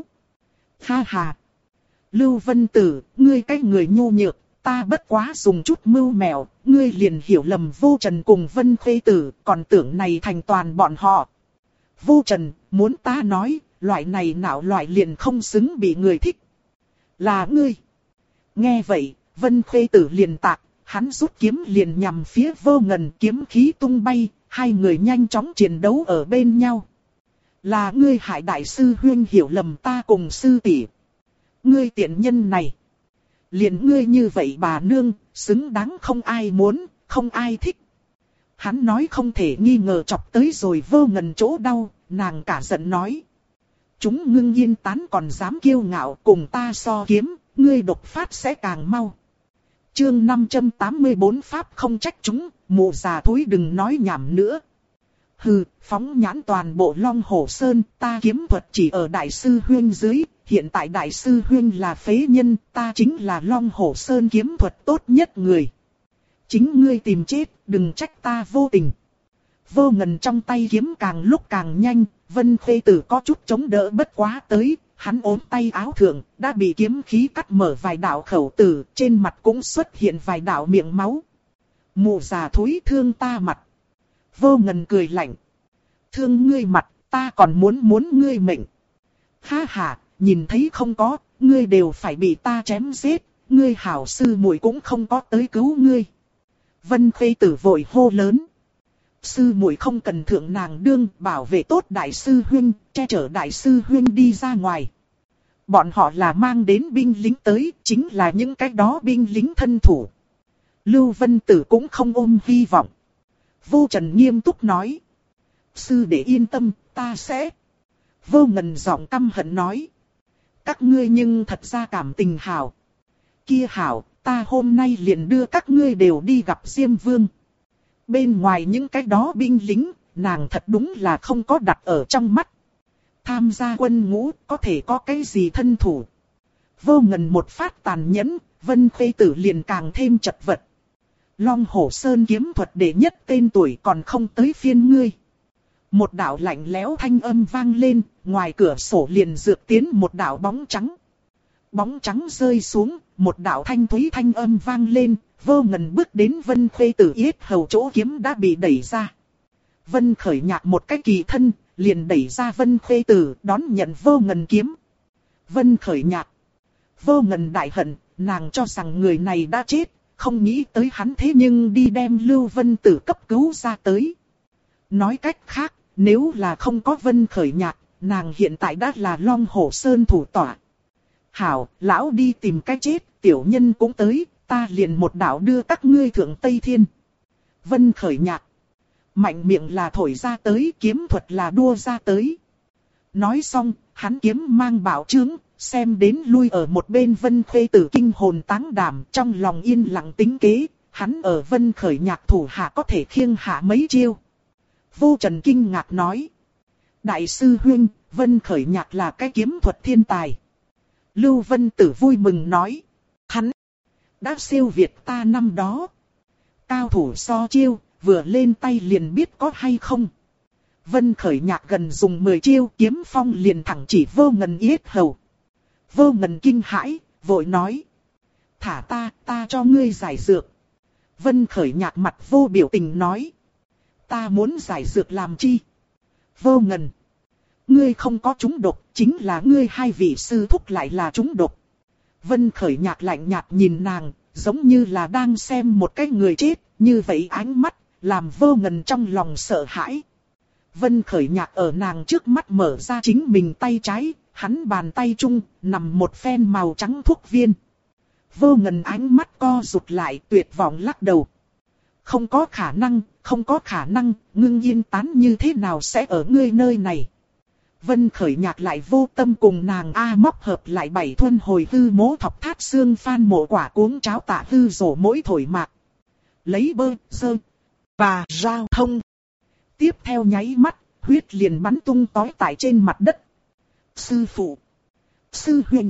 A: Ha ha! Lưu Vân Tử, ngươi cái người nhu nhược, ta bất quá dùng chút mưu mẹo, ngươi liền hiểu lầm Vô Trần cùng Vân Khê Tử, còn tưởng này thành toàn bọn họ. Vô Trần, muốn ta nói, loại này nào loại liền không xứng bị người thích. Là ngươi. Nghe vậy, Vân Khê Tử liền tạc, hắn rút kiếm liền nhằm phía Vô Ngần, kiếm khí tung bay, hai người nhanh chóng chiến đấu ở bên nhau. Là ngươi hại đại sư Huyên hiểu lầm ta cùng sư tỷ. Ngươi tiện nhân này. Liền ngươi như vậy bà nương, xứng đáng không ai muốn, không ai thích. Hắn nói không thể nghi ngờ chọc tới rồi Vô Ngần chỗ đau, nàng cả giận nói. Chúng Ngưng Yên tán còn dám kiêu ngạo cùng ta so kiếm, ngươi độc phát sẽ càng mau. Chương 584 Pháp không trách chúng, mụ già thối đừng nói nhảm nữa. Hừ, phóng nhãn toàn bộ Long Hổ Sơn, ta kiếm thuật chỉ ở đại sư Huyên dưới, hiện tại đại sư Huyên là phế nhân, ta chính là Long Hổ Sơn kiếm thuật tốt nhất người. Chính ngươi tìm chết, đừng trách ta vô tình. Vô Ngần trong tay kiếm càng lúc càng nhanh, Vân Khê Tử có chút chống đỡ bất quá tới, hắn ốm tay áo thượng, đã bị kiếm khí cắt mở vài đạo khẩu tử, trên mặt cũng xuất hiện vài đạo miệng máu. Mụ già thối thương ta mặt. Vô Ngần cười lạnh. Thương ngươi mặt, ta còn muốn ngươi mệnh. Ha ha, nhìn thấy không có, ngươi đều phải bị ta chém giết, ngươi hảo sư muội cũng không có tới cứu ngươi. Vân Khê Tử vội hô lớn. Sư muội không cần thượng nàng đương, bảo vệ tốt đại sư Huyên, che chở đại sư Huyên đi ra ngoài. Bọn họ là mang đến binh lính tới, chính là những cái đó binh lính thân thủ. Lưu Vân Tử cũng không ôm hy vọng. Vô Trần nghiêm túc nói. Sư đệ yên tâm, ta sẽ. Vô Ngần giọng căm hận nói. Các ngươi nhưng thật ra cảm tình hảo. Kia hảo, ta hôm nay liền đưa các ngươi đều đi gặp Diêm Vương. Bên ngoài những cái đó binh lính, nàng thật đúng là không có đặt ở trong mắt. Tham gia quân ngũ có thể có cái gì thân thủ. Vô Ngần một phát tàn nhẫn, Vân Khê Tử liền càng thêm chật vật. Long Hổ Sơn kiếm thuật đệ nhất tên tuổi còn không tới phiên ngươi. Một đạo lạnh lẽo thanh âm vang lên, ngoài cửa sổ liền dược tiến một đạo bóng trắng. Bóng trắng rơi xuống, một đạo thanh thúy thanh âm vang lên, Vô Ngần bước đến Vân Khê Tử yết hầu chỗ kiếm đã bị đẩy ra. Vân Khởi Nhạc một cái kỳ thân, liền đẩy ra Vân Khê Tử đón nhận Vô Ngần kiếm. Vân Khởi Nhạc. Vô Ngần đại hận, nàng cho rằng người này đã chết, không nghĩ tới hắn thế nhưng đi đem Lưu Vân Tử cấp cứu ra tới. Nói cách khác, nếu là không có Vân Khởi Nhạc, nàng hiện tại đã là Long Hổ Sơn thủ tọa. Hảo, lão đi tìm cái chết, tiểu nhân cũng tới, ta liền một đạo đưa các ngươi thượng Tây Thiên. Vân Khởi Nhạc. Mạnh miệng là thổi ra tới, kiếm thuật là đua ra tới. Nói xong, hắn kiếm mang bảo chướng, xem đến lui ở một bên Vân Khê Tử kinh hồn táng đảm, trong lòng yên lặng tính kế, hắn ở Vân Khởi Nhạc thủ hạ có thể khiêng hạ mấy chiêu. Vô Trần kinh ngạc nói. Đại sư huynh, Vân Khởi Nhạc là cái kiếm thuật thiên tài. Lưu Vân Tử vui mừng nói. Hắn đã siêu việt ta năm đó. Cao thủ so chiêu, vừa lên tay liền biết có hay không. Vân Khởi Nhạc gần dùng 10 chiêu kiếm phong liền thẳng chỉ Vô Ngần yết hầu. Vô Ngần kinh hãi, vội nói. Thả ta cho ngươi giải dược. Vân Khởi Nhạc mặt vô biểu tình nói. Ta muốn giải dược làm chi? Vô Ngần. Ngươi không có trúng độc, chính là ngươi hai vị sư thúc lại là trúng độc. Vân Khởi Nhạc lạnh nhạt nhìn nàng, giống như là đang xem một cái người chết, như vậy ánh mắt, làm Vô Ngần trong lòng sợ hãi. Vân Khởi Nhạc ở nàng trước mắt mở ra chính mình tay trái, hắn bàn tay trung, nằm một phen màu trắng thuốc viên. Vô Ngần ánh mắt co rụt lại, tuyệt vọng lắc đầu. Không có khả năng, Ngưng Yên Tán như thế nào sẽ ở ngươi nơi này? Vân Khởi Nhạc lại vô tâm cùng nàng móc hợp lại 7 thuần hồi hư mố thọc thát xương phan mộ quả cuống cháo tạ hư rổ mỗi thổi mạc. Lấy bơ, sơ, và giao thông. Tiếp theo nháy mắt, huyết liền bắn tung tói tại trên mặt đất. Sư phụ! Sư huynh!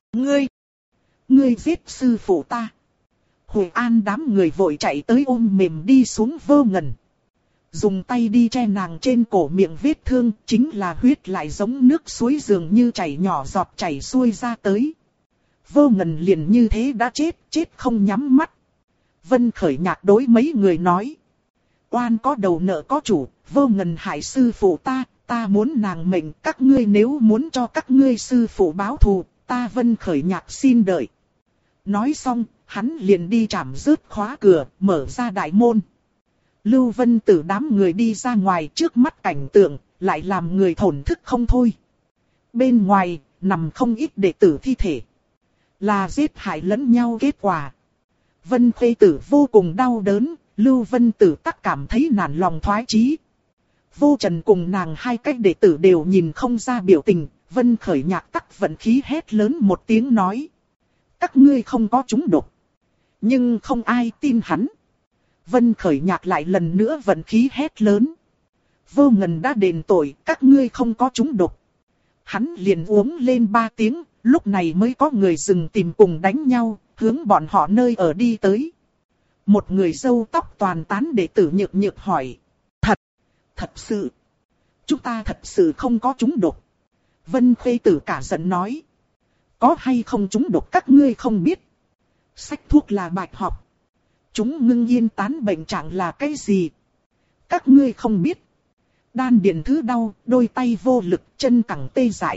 A: Ngươi giết sư phụ ta! Hội An đám người vội chạy tới ôm mềm đi xuống Vô Ngần. Dùng tay đi che nàng trên cổ miệng vết thương, chính là huyết lại giống nước suối dường như chảy nhỏ giọt chảy xuôi ra tới. Vô Ngần liền như thế đã chết không nhắm mắt. Vân Khởi Nhạc đối mấy người nói. Oan có đầu nợ có chủ, Vô Ngần hại sư phụ ta muốn nàng mệnh, các ngươi nếu muốn cho các ngươi sư phụ báo thù, ta Vân Khởi Nhạc xin đợi. Nói xong, hắn liền đi chạm rớt khóa cửa, mở ra đại môn. Lưu Vân Tử đám người đi ra ngoài trước mắt cảnh tượng, lại làm người thổn thức không thôi. Bên ngoài, nằm không ít đệ tử thi thể. Là giết hại lẫn nhau kết quả. Vân Khê Tử vô cùng đau đớn, Lưu Vân Tử tắc cảm thấy nản lòng thoái chí. Vô Trần cùng nàng hai cách đệ tử đều nhìn không ra biểu tình, Vân Khởi Nhạc tắc vận khí hét lớn một tiếng nói. Các ngươi không có trúng độc. Nhưng không ai tin hắn. Vân Khởi Nhạc lại lần nữa vận khí hét lớn. Vô Ngần đã đền tội, các ngươi không có trúng độc. Hắn liền uống lên 3 tiếng, lúc này mới có người dừng tìm cùng đánh nhau, hướng bọn họ nơi ở đi tới. Một người râu tóc toàn tán đệ tử nhược nhược hỏi. Thật sự. Chúng ta thật sự không có trúng độc. Vân Khê Tử cả giận nói. Có hay không trúng độc các ngươi không biết. Sách thuốc là bạch học. Chúng Ngưng Yên Tán bệnh trạng là cái gì? Các ngươi không biết. Đan điền thứ đau, đôi tay vô lực, chân cẳng tê dại.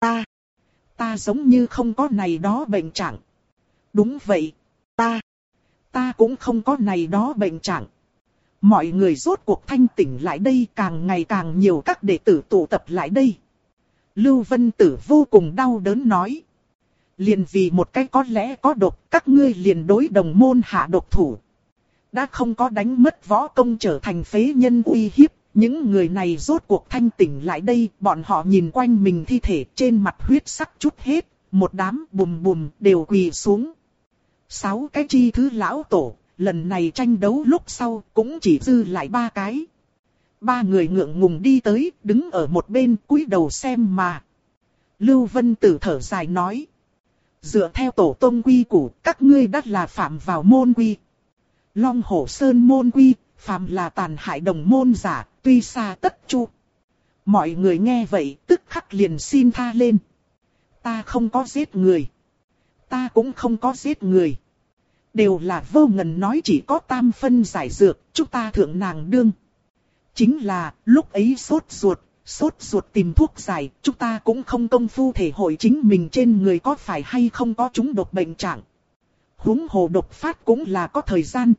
A: Ta giống như không có này đó bệnh trạng. Đúng vậy. Ta cũng không có này đó bệnh trạng. Mọi người rốt cuộc thanh tỉnh lại đây, càng ngày càng nhiều các đệ tử tụ tập lại đây. Lưu Vân Tử vô cùng đau đớn nói. Liền vì một cái có lẽ có độc, các ngươi liền đối đồng môn hạ độc thủ. Đã không có đánh mất võ công trở thành phế nhân uy hiếp, những người này rốt cuộc thanh tỉnh lại đây, bọn họ nhìn quanh mình thi thể trên mặt huyết sắc chút hết, một đám bùm bùm đều quỳ xuống. 6 cái chi thứ lão tổ, lần này tranh đấu lúc sau cũng chỉ dư lại 3 cái. 3 người ngượng ngùng đi tới, đứng ở một bên cúi đầu xem mà. Lưu Vân Tử thở dài nói. Dựa theo tổ tông quy củ, các ngươi đắt là phạm vào môn quy. Long Hổ Sơn môn quy, phạm là tàn hại đồng môn giả, tuy xa tất chu. Mọi người nghe vậy, tức khắc liền xin tha lên. Ta không có giết người. Ta cũng không có giết người. Đều là vô ngần nói chỉ có tam phân giải dược, chúng ta thượng nàng đương. Chính là, lúc ấy sốt ruột tìm thuốc giải, chúng ta cũng không công phu thể hội chính mình trên người có phải hay không có chúng độc bệnh trạng. Huống hồ độc phát cũng là có thời gian,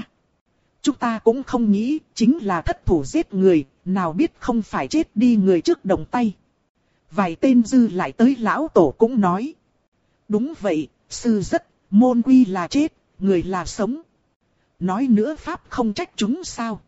A: chúng ta cũng không nghĩ, chính là thất thủ giết người, nào biết không phải chết đi người trước động tay. Vài tên dư lại tới lão tổ cũng nói. Đúng vậy, sư rất, môn quy là chết, người là sống. Nói nữa pháp không trách chúng sao.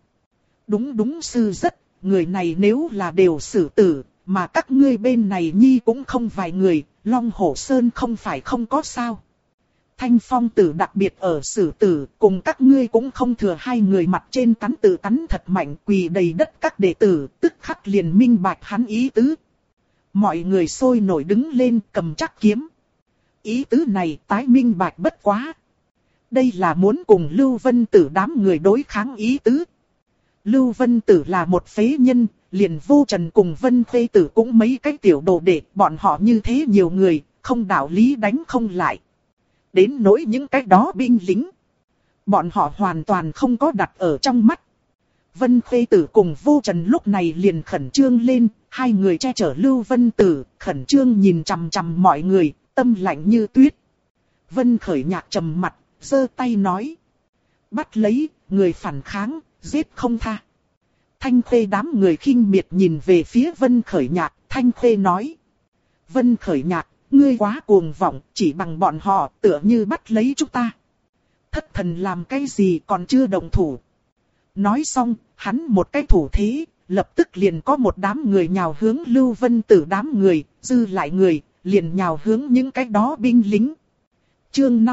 A: Đúng sư rất, người này nếu là đều xử tử, mà các ngươi bên này nhi cũng không vài người, Long Hổ Sơn không phải không có sao. Thanh Phong Tử đặc biệt ở xử tử, cùng các ngươi cũng không thừa 2 người mặt trên cắn tử cắn thật mạnh quỳ đầy đất các đệ tử, tức khắc liền minh bạch hắn ý tứ. Mọi người sôi nổi đứng lên cầm chắc kiếm. Ý tứ này tái minh bạch bất quá. Đây là muốn cùng Lưu Vân Tử đám người đối kháng ý tứ. Lưu Vân Tử là một phế nhân, liền Vô Trần cùng Vân Khê Tử cũng mấy cái tiểu đồ đệ, bọn họ như thế nhiều người, không đạo lý đánh không lại. Đến nỗi những cái đó binh lính, bọn họ hoàn toàn không có đặt ở trong mắt. Vân Khê Tử cùng Vô Trần lúc này liền khẩn trương lên, 2 người che chở Lưu Vân Tử, khẩn trương nhìn chằm chằm mọi người, tâm lạnh như tuyết. Vân Khởi Nhạc trầm mặt, giơ tay nói. Bắt lấy, người phản kháng, giết không tha. Thanh Khê đám người khinh miệt nhìn về phía Vân Khởi Nhạc, Thanh Khê nói. Vân Khởi Nhạc, ngươi quá cuồng vọng, chỉ bằng bọn họ tựa như bắt lấy chúng ta. Thất thần làm cái gì còn chưa động thủ. Nói xong, hắn một cái thủ thế, lập tức liền có một đám người nhào hướng Lưu Vân Tử đám người, dư lại người, liền nhào hướng những cái đó binh lính. Chương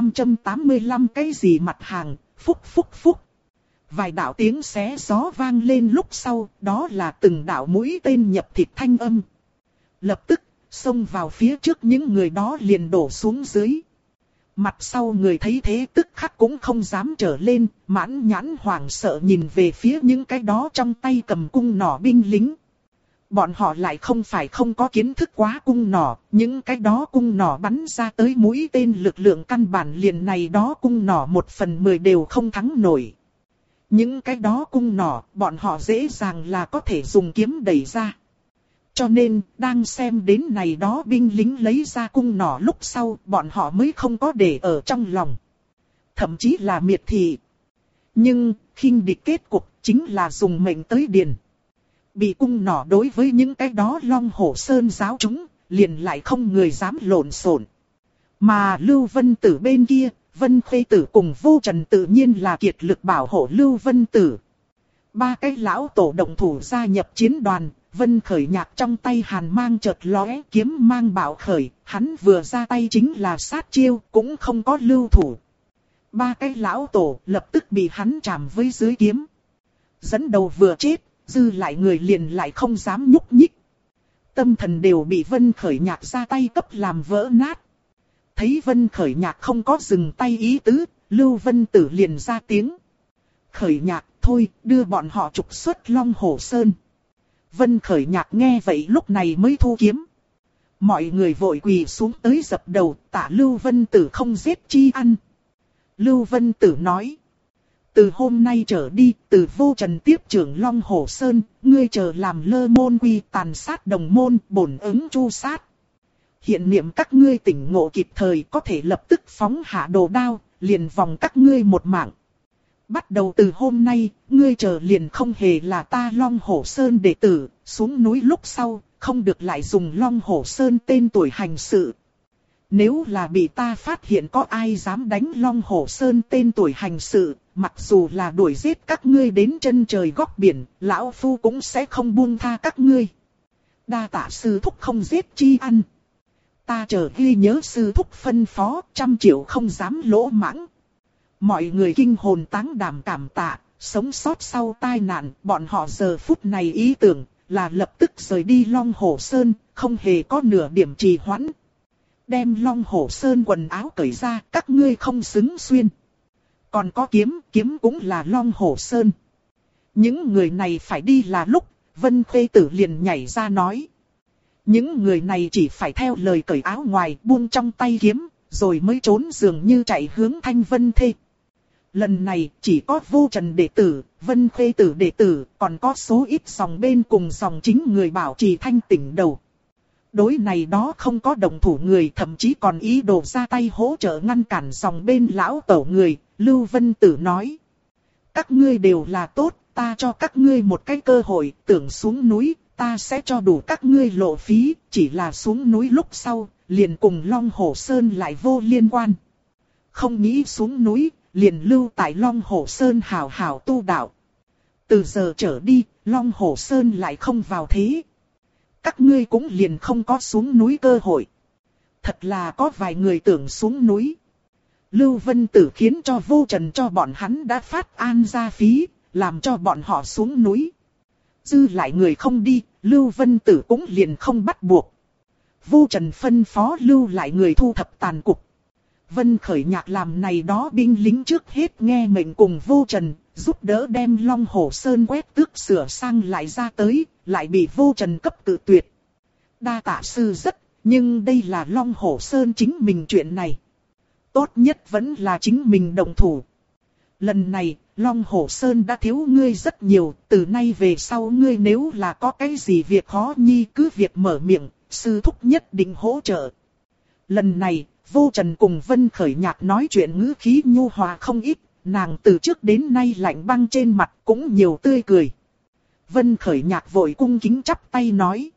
A: 585 cái gì mặt hàng, phúc. Vài đạo tiếng xé gió vang lên lúc sau, đó là từng đạo mũi tên nhập thịt thanh âm. Lập tức, xông vào phía trước những người đó liền đổ xuống dưới. Mặt sau người thấy thế tức khắc cũng không dám trở lên, mãn nhãn hoảng sợ nhìn về phía những cái đó trong tay cầm cung nỏ binh lính. Bọn họ lại không phải không có kiến thức quá cung nỏ, những cái đó cung nỏ bắn ra tới mũi tên lực lượng căn bản liền này đó cung nỏ 1/10 đều không thắng nổi. Những cái đó cung nỏ, bọn họ dễ dàng là có thể dùng kiếm đẩy ra. Cho nên, đang xem đến này đó binh lính lấy ra cung nỏ lúc sau, bọn họ mới không có để ở trong lòng. Thậm chí là miệt thị. Nhưng, khinh địch kết cục chính là dùng mệnh tới điền. Bị cung nỏ đối với những cái đó Long Hổ Sơn giáo chúng, liền lại không người dám lộn xộn. Mà Lưu Vân Tử bên kia, Vân Khê Tử cùng Vô Trần tự nhiên là kiệt lực bảo hộ Lưu Vân Tử. 3 cái lão tổ động thủ gia nhập chiến đoàn, Vân Khởi Nhạc trong tay hàn mang chợt lóe, kiếm mang bạo khởi, hắn vừa ra tay chính là sát chiêu, cũng không có lưu thủ. 3 cái lão tổ lập tức bị hắn chạm với dưới kiếm. Dẫn đầu vừa chết, dư lại người liền lại không dám nhúc nhích. Tâm thần đều bị Vân Khởi Nhạc ra tay cấp làm vỡ nát. Thấy Vân Khởi Nhạc không có dừng tay ý tứ, Lưu Vân Tử liền ra tiếng. Khởi Nhạc, thôi, đưa bọn họ trục xuất Long Hổ Sơn. Vân Khởi Nhạc nghe vậy lúc này mới thu kiếm. Mọi người vội quỳ xuống tới dập đầu, tạ Lưu Vân Tử không giết chi ăn. Lưu Vân Tử nói. Từ hôm nay trở đi, từ Vô Trần tiếp trưởng Long Hổ Sơn, ngươi chờ làm lơ môn quy tàn sát đồng môn, bổn ứng chu sát. Hiện niệm các ngươi tỉnh ngộ kịp thời có thể lập tức phóng hạ đồ đao, liền vòng các ngươi một mạng. Bắt đầu từ hôm nay, ngươi chờ liền không hề là ta Long Hổ Sơn đệ tử, xuống núi lúc sau, không được lại dùng Long Hổ Sơn tên tuổi hành sự. Nếu là bị ta phát hiện có ai dám đánh Long Hổ Sơn tên tuổi hành sự, mặc dù là đuổi giết các ngươi đến chân trời góc biển, lão phu cũng sẽ không buông tha các ngươi. Đa tạ sư thúc không giết chi ăn. Ta chờ ghi nhớ sư thúc phân phó, 100 triệu không dám lỗ mãng. Mọi người kinh hồn táng đảm cảm tạ, sống sót sau tai nạn, bọn họ giờ phút này ý tưởng là lập tức rời đi Long Hổ Sơn, không hề có nửa điểm trì hoãn. Đem Long Hổ Sơn quần áo cởi ra, các ngươi không xứng xuyên. Còn có kiếm, kiếm cũng là Long Hổ Sơn. Những người này phải đi là lúc, Vân Khê Tử liền nhảy ra nói. Những người này chỉ phải theo lời cởi áo ngoài, buông trong tay kiếm, rồi mới trốn dường như chạy hướng Thanh Vân Thê. Lần này chỉ có Vô Trần đệ tử, Vân Khê Tử đệ tử, còn có số ít dòng bên cùng dòng chính người bảo trì thanh tỉnh đầu. Đối này đó không có đồng thủ người, thậm chí còn ý đồ ra tay hỗ trợ ngăn cản dòng bên lão tẩu người, Lưu Vân Tử nói. Các ngươi đều là tốt, ta cho các ngươi một cái cơ hội, tưởng xuống núi, ta sẽ cho đủ các ngươi lộ phí, chỉ là xuống núi lúc sau, liền cùng Long Hổ Sơn lại vô liên quan. Không nghĩ xuống núi, liền lưu tại Long Hổ Sơn hảo hảo tu đạo. Từ giờ trở đi, Long Hổ Sơn lại không vào thế. Các ngươi cũng liền không có xuống núi cơ hội. Thật là có vài người tưởng xuống núi. Lưu Vân Tử khiến cho Vô Trần cho bọn hắn đã phát an gia phí, làm cho bọn họ xuống núi. Dư lại người không đi, Lưu Vân Tử cũng liền không bắt buộc. Vô Trần phân phó lưu lại người thu thập tàn cục. Vân Khởi Nhạc làm này đó binh lính trước hết nghe mệnh cùng Vô Trần, giúp đỡ đem Long Hổ Sơn quét tước sửa sang lại ra tới, lại bị Vô Trần cấp tự tuyệt. Đa tạ sư rất, nhưng đây là Long Hổ Sơn chính mình chuyện này. Tốt nhất vẫn là chính mình đồng thủ. Lần này, Long Hổ Sơn đã thiếu ngươi rất nhiều, từ nay về sau ngươi nếu là có cái gì việc khó nhi cứ việc mở miệng, sư thúc nhất định hỗ trợ. Lần này, Vô Trần cùng Vân Khởi Nhạc nói chuyện ngữ khí nhu hòa không ít, nàng từ trước đến nay lạnh băng trên mặt cũng nhiều tươi cười. Vân Khởi Nhạc vội cung kính chắp tay nói.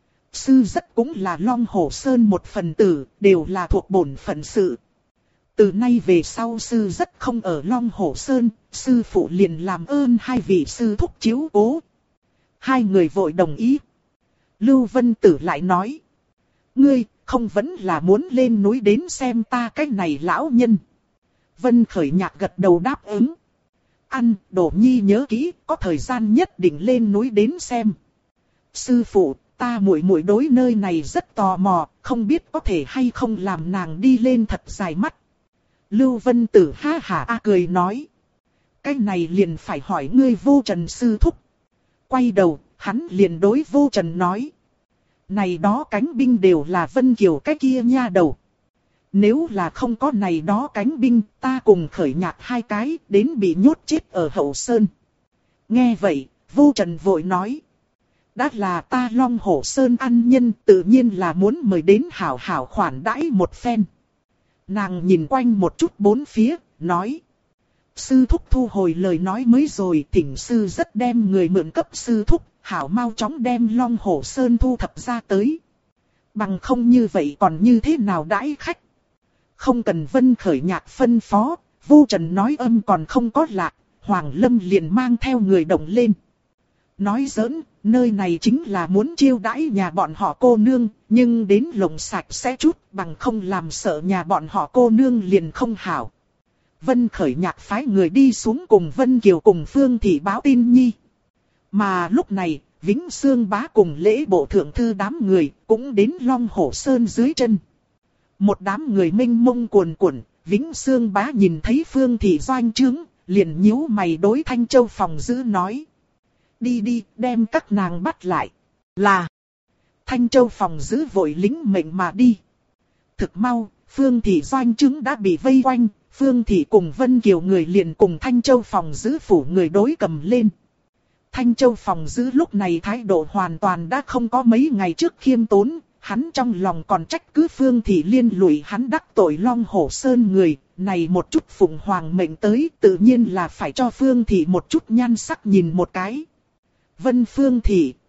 A: Sư rất cũng là Long Hổ Sơn một phần tử, đều là thuộc bổn phận sự. Từ nay về sau sư rất không ở Long Hổ Sơn, sư phụ liền làm ơn hai vị sư thúc chiếu cố. Hai người vội đồng ý. Lưu Vân Tử lại nói. Ngươi, không vẫn là muốn lên núi đến xem ta cái này lão nhân. Vân Khởi Nhạc gật đầu đáp ứng. Ăn, Đỗ Nhi nhớ kỹ, có thời gian nhất định lên núi đến xem. Sư phụ, ta muội muội đối nơi này rất tò mò, không biết có thể hay không làm nàng đi lên thật dài mắt. Lưu Vân Tử ha hả cười nói. Cái này liền phải hỏi ngươi Vô Trần sư thúc. Quay đầu, hắn liền đối Vô Trần nói. Này đó cánh binh đều là Vân Kiều cái kia nha đầu. Nếu là không có này đó cánh binh, ta cùng Khởi Nhạc hai cái đến bị nhốt chết ở Hậu Sơn. Nghe vậy, Vô Trần vội nói. Đã là ta Long Hổ Sơn ăn nhân, tự nhiên là muốn mời đến hảo hảo khoản đãi một phen. Nàng nhìn quanh một chút bốn phía, nói. Sư thúc thu hồi lời nói mới rồi, thỉnh sư rất đem người mượn cấp sư thúc, hảo mau chóng đem Long Hổ Sơn thu thập ra tới. Bằng không như vậy còn như thế nào đãi khách. Không cần Vân Khởi Nhạc phân phó, Vô Trần nói âm còn không có lạc, Hoàng Lâm liền mang theo người động lên. Nói giỡn, nơi này chính là muốn chiêu đãi nhà bọn họ cô nương, nhưng đến lồng sạch sẽ chút, bằng không làm sợ nhà bọn họ cô nương liền không hảo. Vân Khởi Nhạc phái người đi xuống cùng Vân Kiều cùng Phương Thị báo tin nhi. Mà lúc này, Vĩnh Xương Bá cùng lễ bộ thượng thư đám người cũng đến Long Hổ Sơn dưới chân. Một đám người mênh mông cuồn cuộn, Vĩnh Xương Bá nhìn thấy Phương Thị doanh trướng, liền nhíu mày đối Thanh Châu phòng giữ nói. Đi đi, đem các nàng bắt lại. Là. Thanh Châu phòng giữ vội lính mệnh mà đi. Thực mau, Phương Thị doanh trướng đã bị vây quanh, Phương Thị cùng Vân Kiều người liền cùng Thanh Châu phòng giữ phủ người đối cầm lên. Thanh Châu phòng giữ lúc này thái độ hoàn toàn đã không có mấy ngày trước khiêm tốn, hắn trong lòng còn trách cứ Phương Thị liên lụy hắn đắc tội Long Hổ Sơn người, này một chút phụng hoàng mệnh tới tự nhiên là phải cho Phương Thị một chút nhan sắc nhìn một cái. Vân Phương Thị,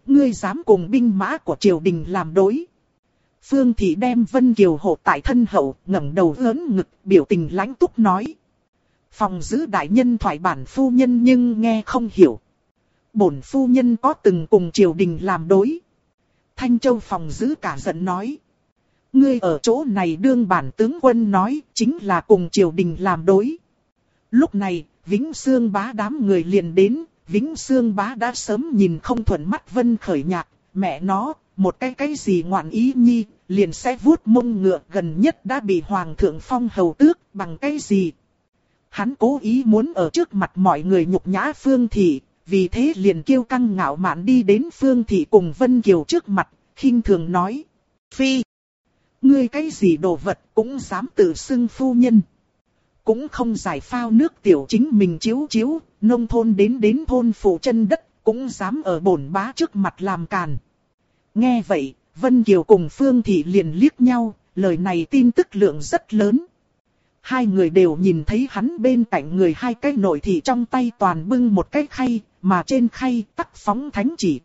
A: ngươi dám cùng binh mã của triều đình làm đối. Phương Thị đem Vân Kiều hộ tại thân hậu, ngẩng đầu ưỡn ngực, biểu tình lãnh túc nói. Phòng giữ đại nhân thoại bản phu nhân nhưng nghe không hiểu. Bổn phu nhân có từng cùng triều đình làm đối. Thanh Châu phòng giữ cả giận nói. Ngươi ở chỗ này đương bản tướng quân nói, chính là cùng triều đình làm đối. Lúc này, Vĩnh Xương Bá đám người liền đến, Vĩnh Xương Bá đã sớm nhìn không thuận mắt Vân Khởi Nhạc, mẹ nó, một cái gì ngoạn ý nhi, liền sẽ vuốt mông ngựa, gần nhất đã bị hoàng thượng phong hầu tước, bằng cái gì. Hắn cố ý muốn ở trước mặt mọi người nhục nhã Phương Thị, vì thế liền kiêu căng ngạo mạn đi đến Phương Thị cùng Vân Kiều trước mặt, khinh thường nói. Phi, ngươi cái gì đồ vật cũng dám tự xưng phu nhân. Cũng không giải phao nước tiểu chính mình chiếu chiếu, nông thôn đến thôn phủ chân đất, cũng dám ở bổn bá trước mặt làm càn. Nghe vậy, Vân Kiều cùng Phương Thị liền liếc nhau, lời này tin tức lượng rất lớn. Hai người đều nhìn thấy hắn bên cạnh người hai cái nội thị trong tay toàn bưng một cái khay, mà trên khay tắc phóng thánh chỉ.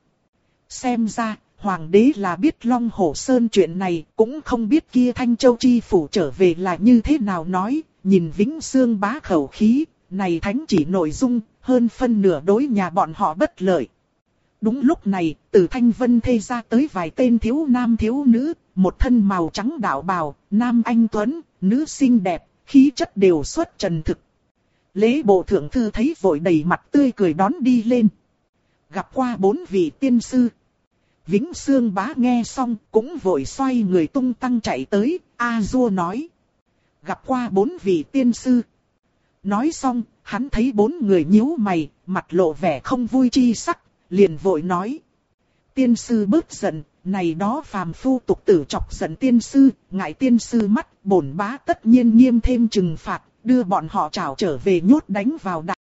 A: Xem ra, hoàng đế là biết Long Hổ Sơn chuyện này, cũng không biết kia Thanh Châu chi phủ trở về là như thế nào nói, nhìn Vĩnh Xương Bá khẩu khí, này thánh chỉ nội dung, hơn phân nửa đối nhà bọn họ bất lợi. Đúng lúc này, từ Thanh Vân thê ra tới vài tên thiếu nam thiếu nữ, một thân màu trắng đạo bào, nam anh tuấn, nữ xinh đẹp, khí chất đều xuất trần thực. Lễ bộ thượng thư thấy vội đầy mặt tươi cười đón đi lên. Gặp qua 4 vị tiên sư. Vĩnh Xương Bá nghe xong cũng vội xoay người tung tăng chạy tới, A-dua nói. Gặp qua 4 vị tiên sư. Nói xong, hắn thấy 4 người nhíu mày, mặt lộ vẻ không vui chi sắc, liền vội nói. Tiên sư bớt giận, này đó phàm phu tục tử chọc giận tiên sư, ngại tiên sư mắt, bổn bá tất nhiên nghiêm thêm trừng phạt, đưa bọn họ trảo trở về nhốt đánh vào đại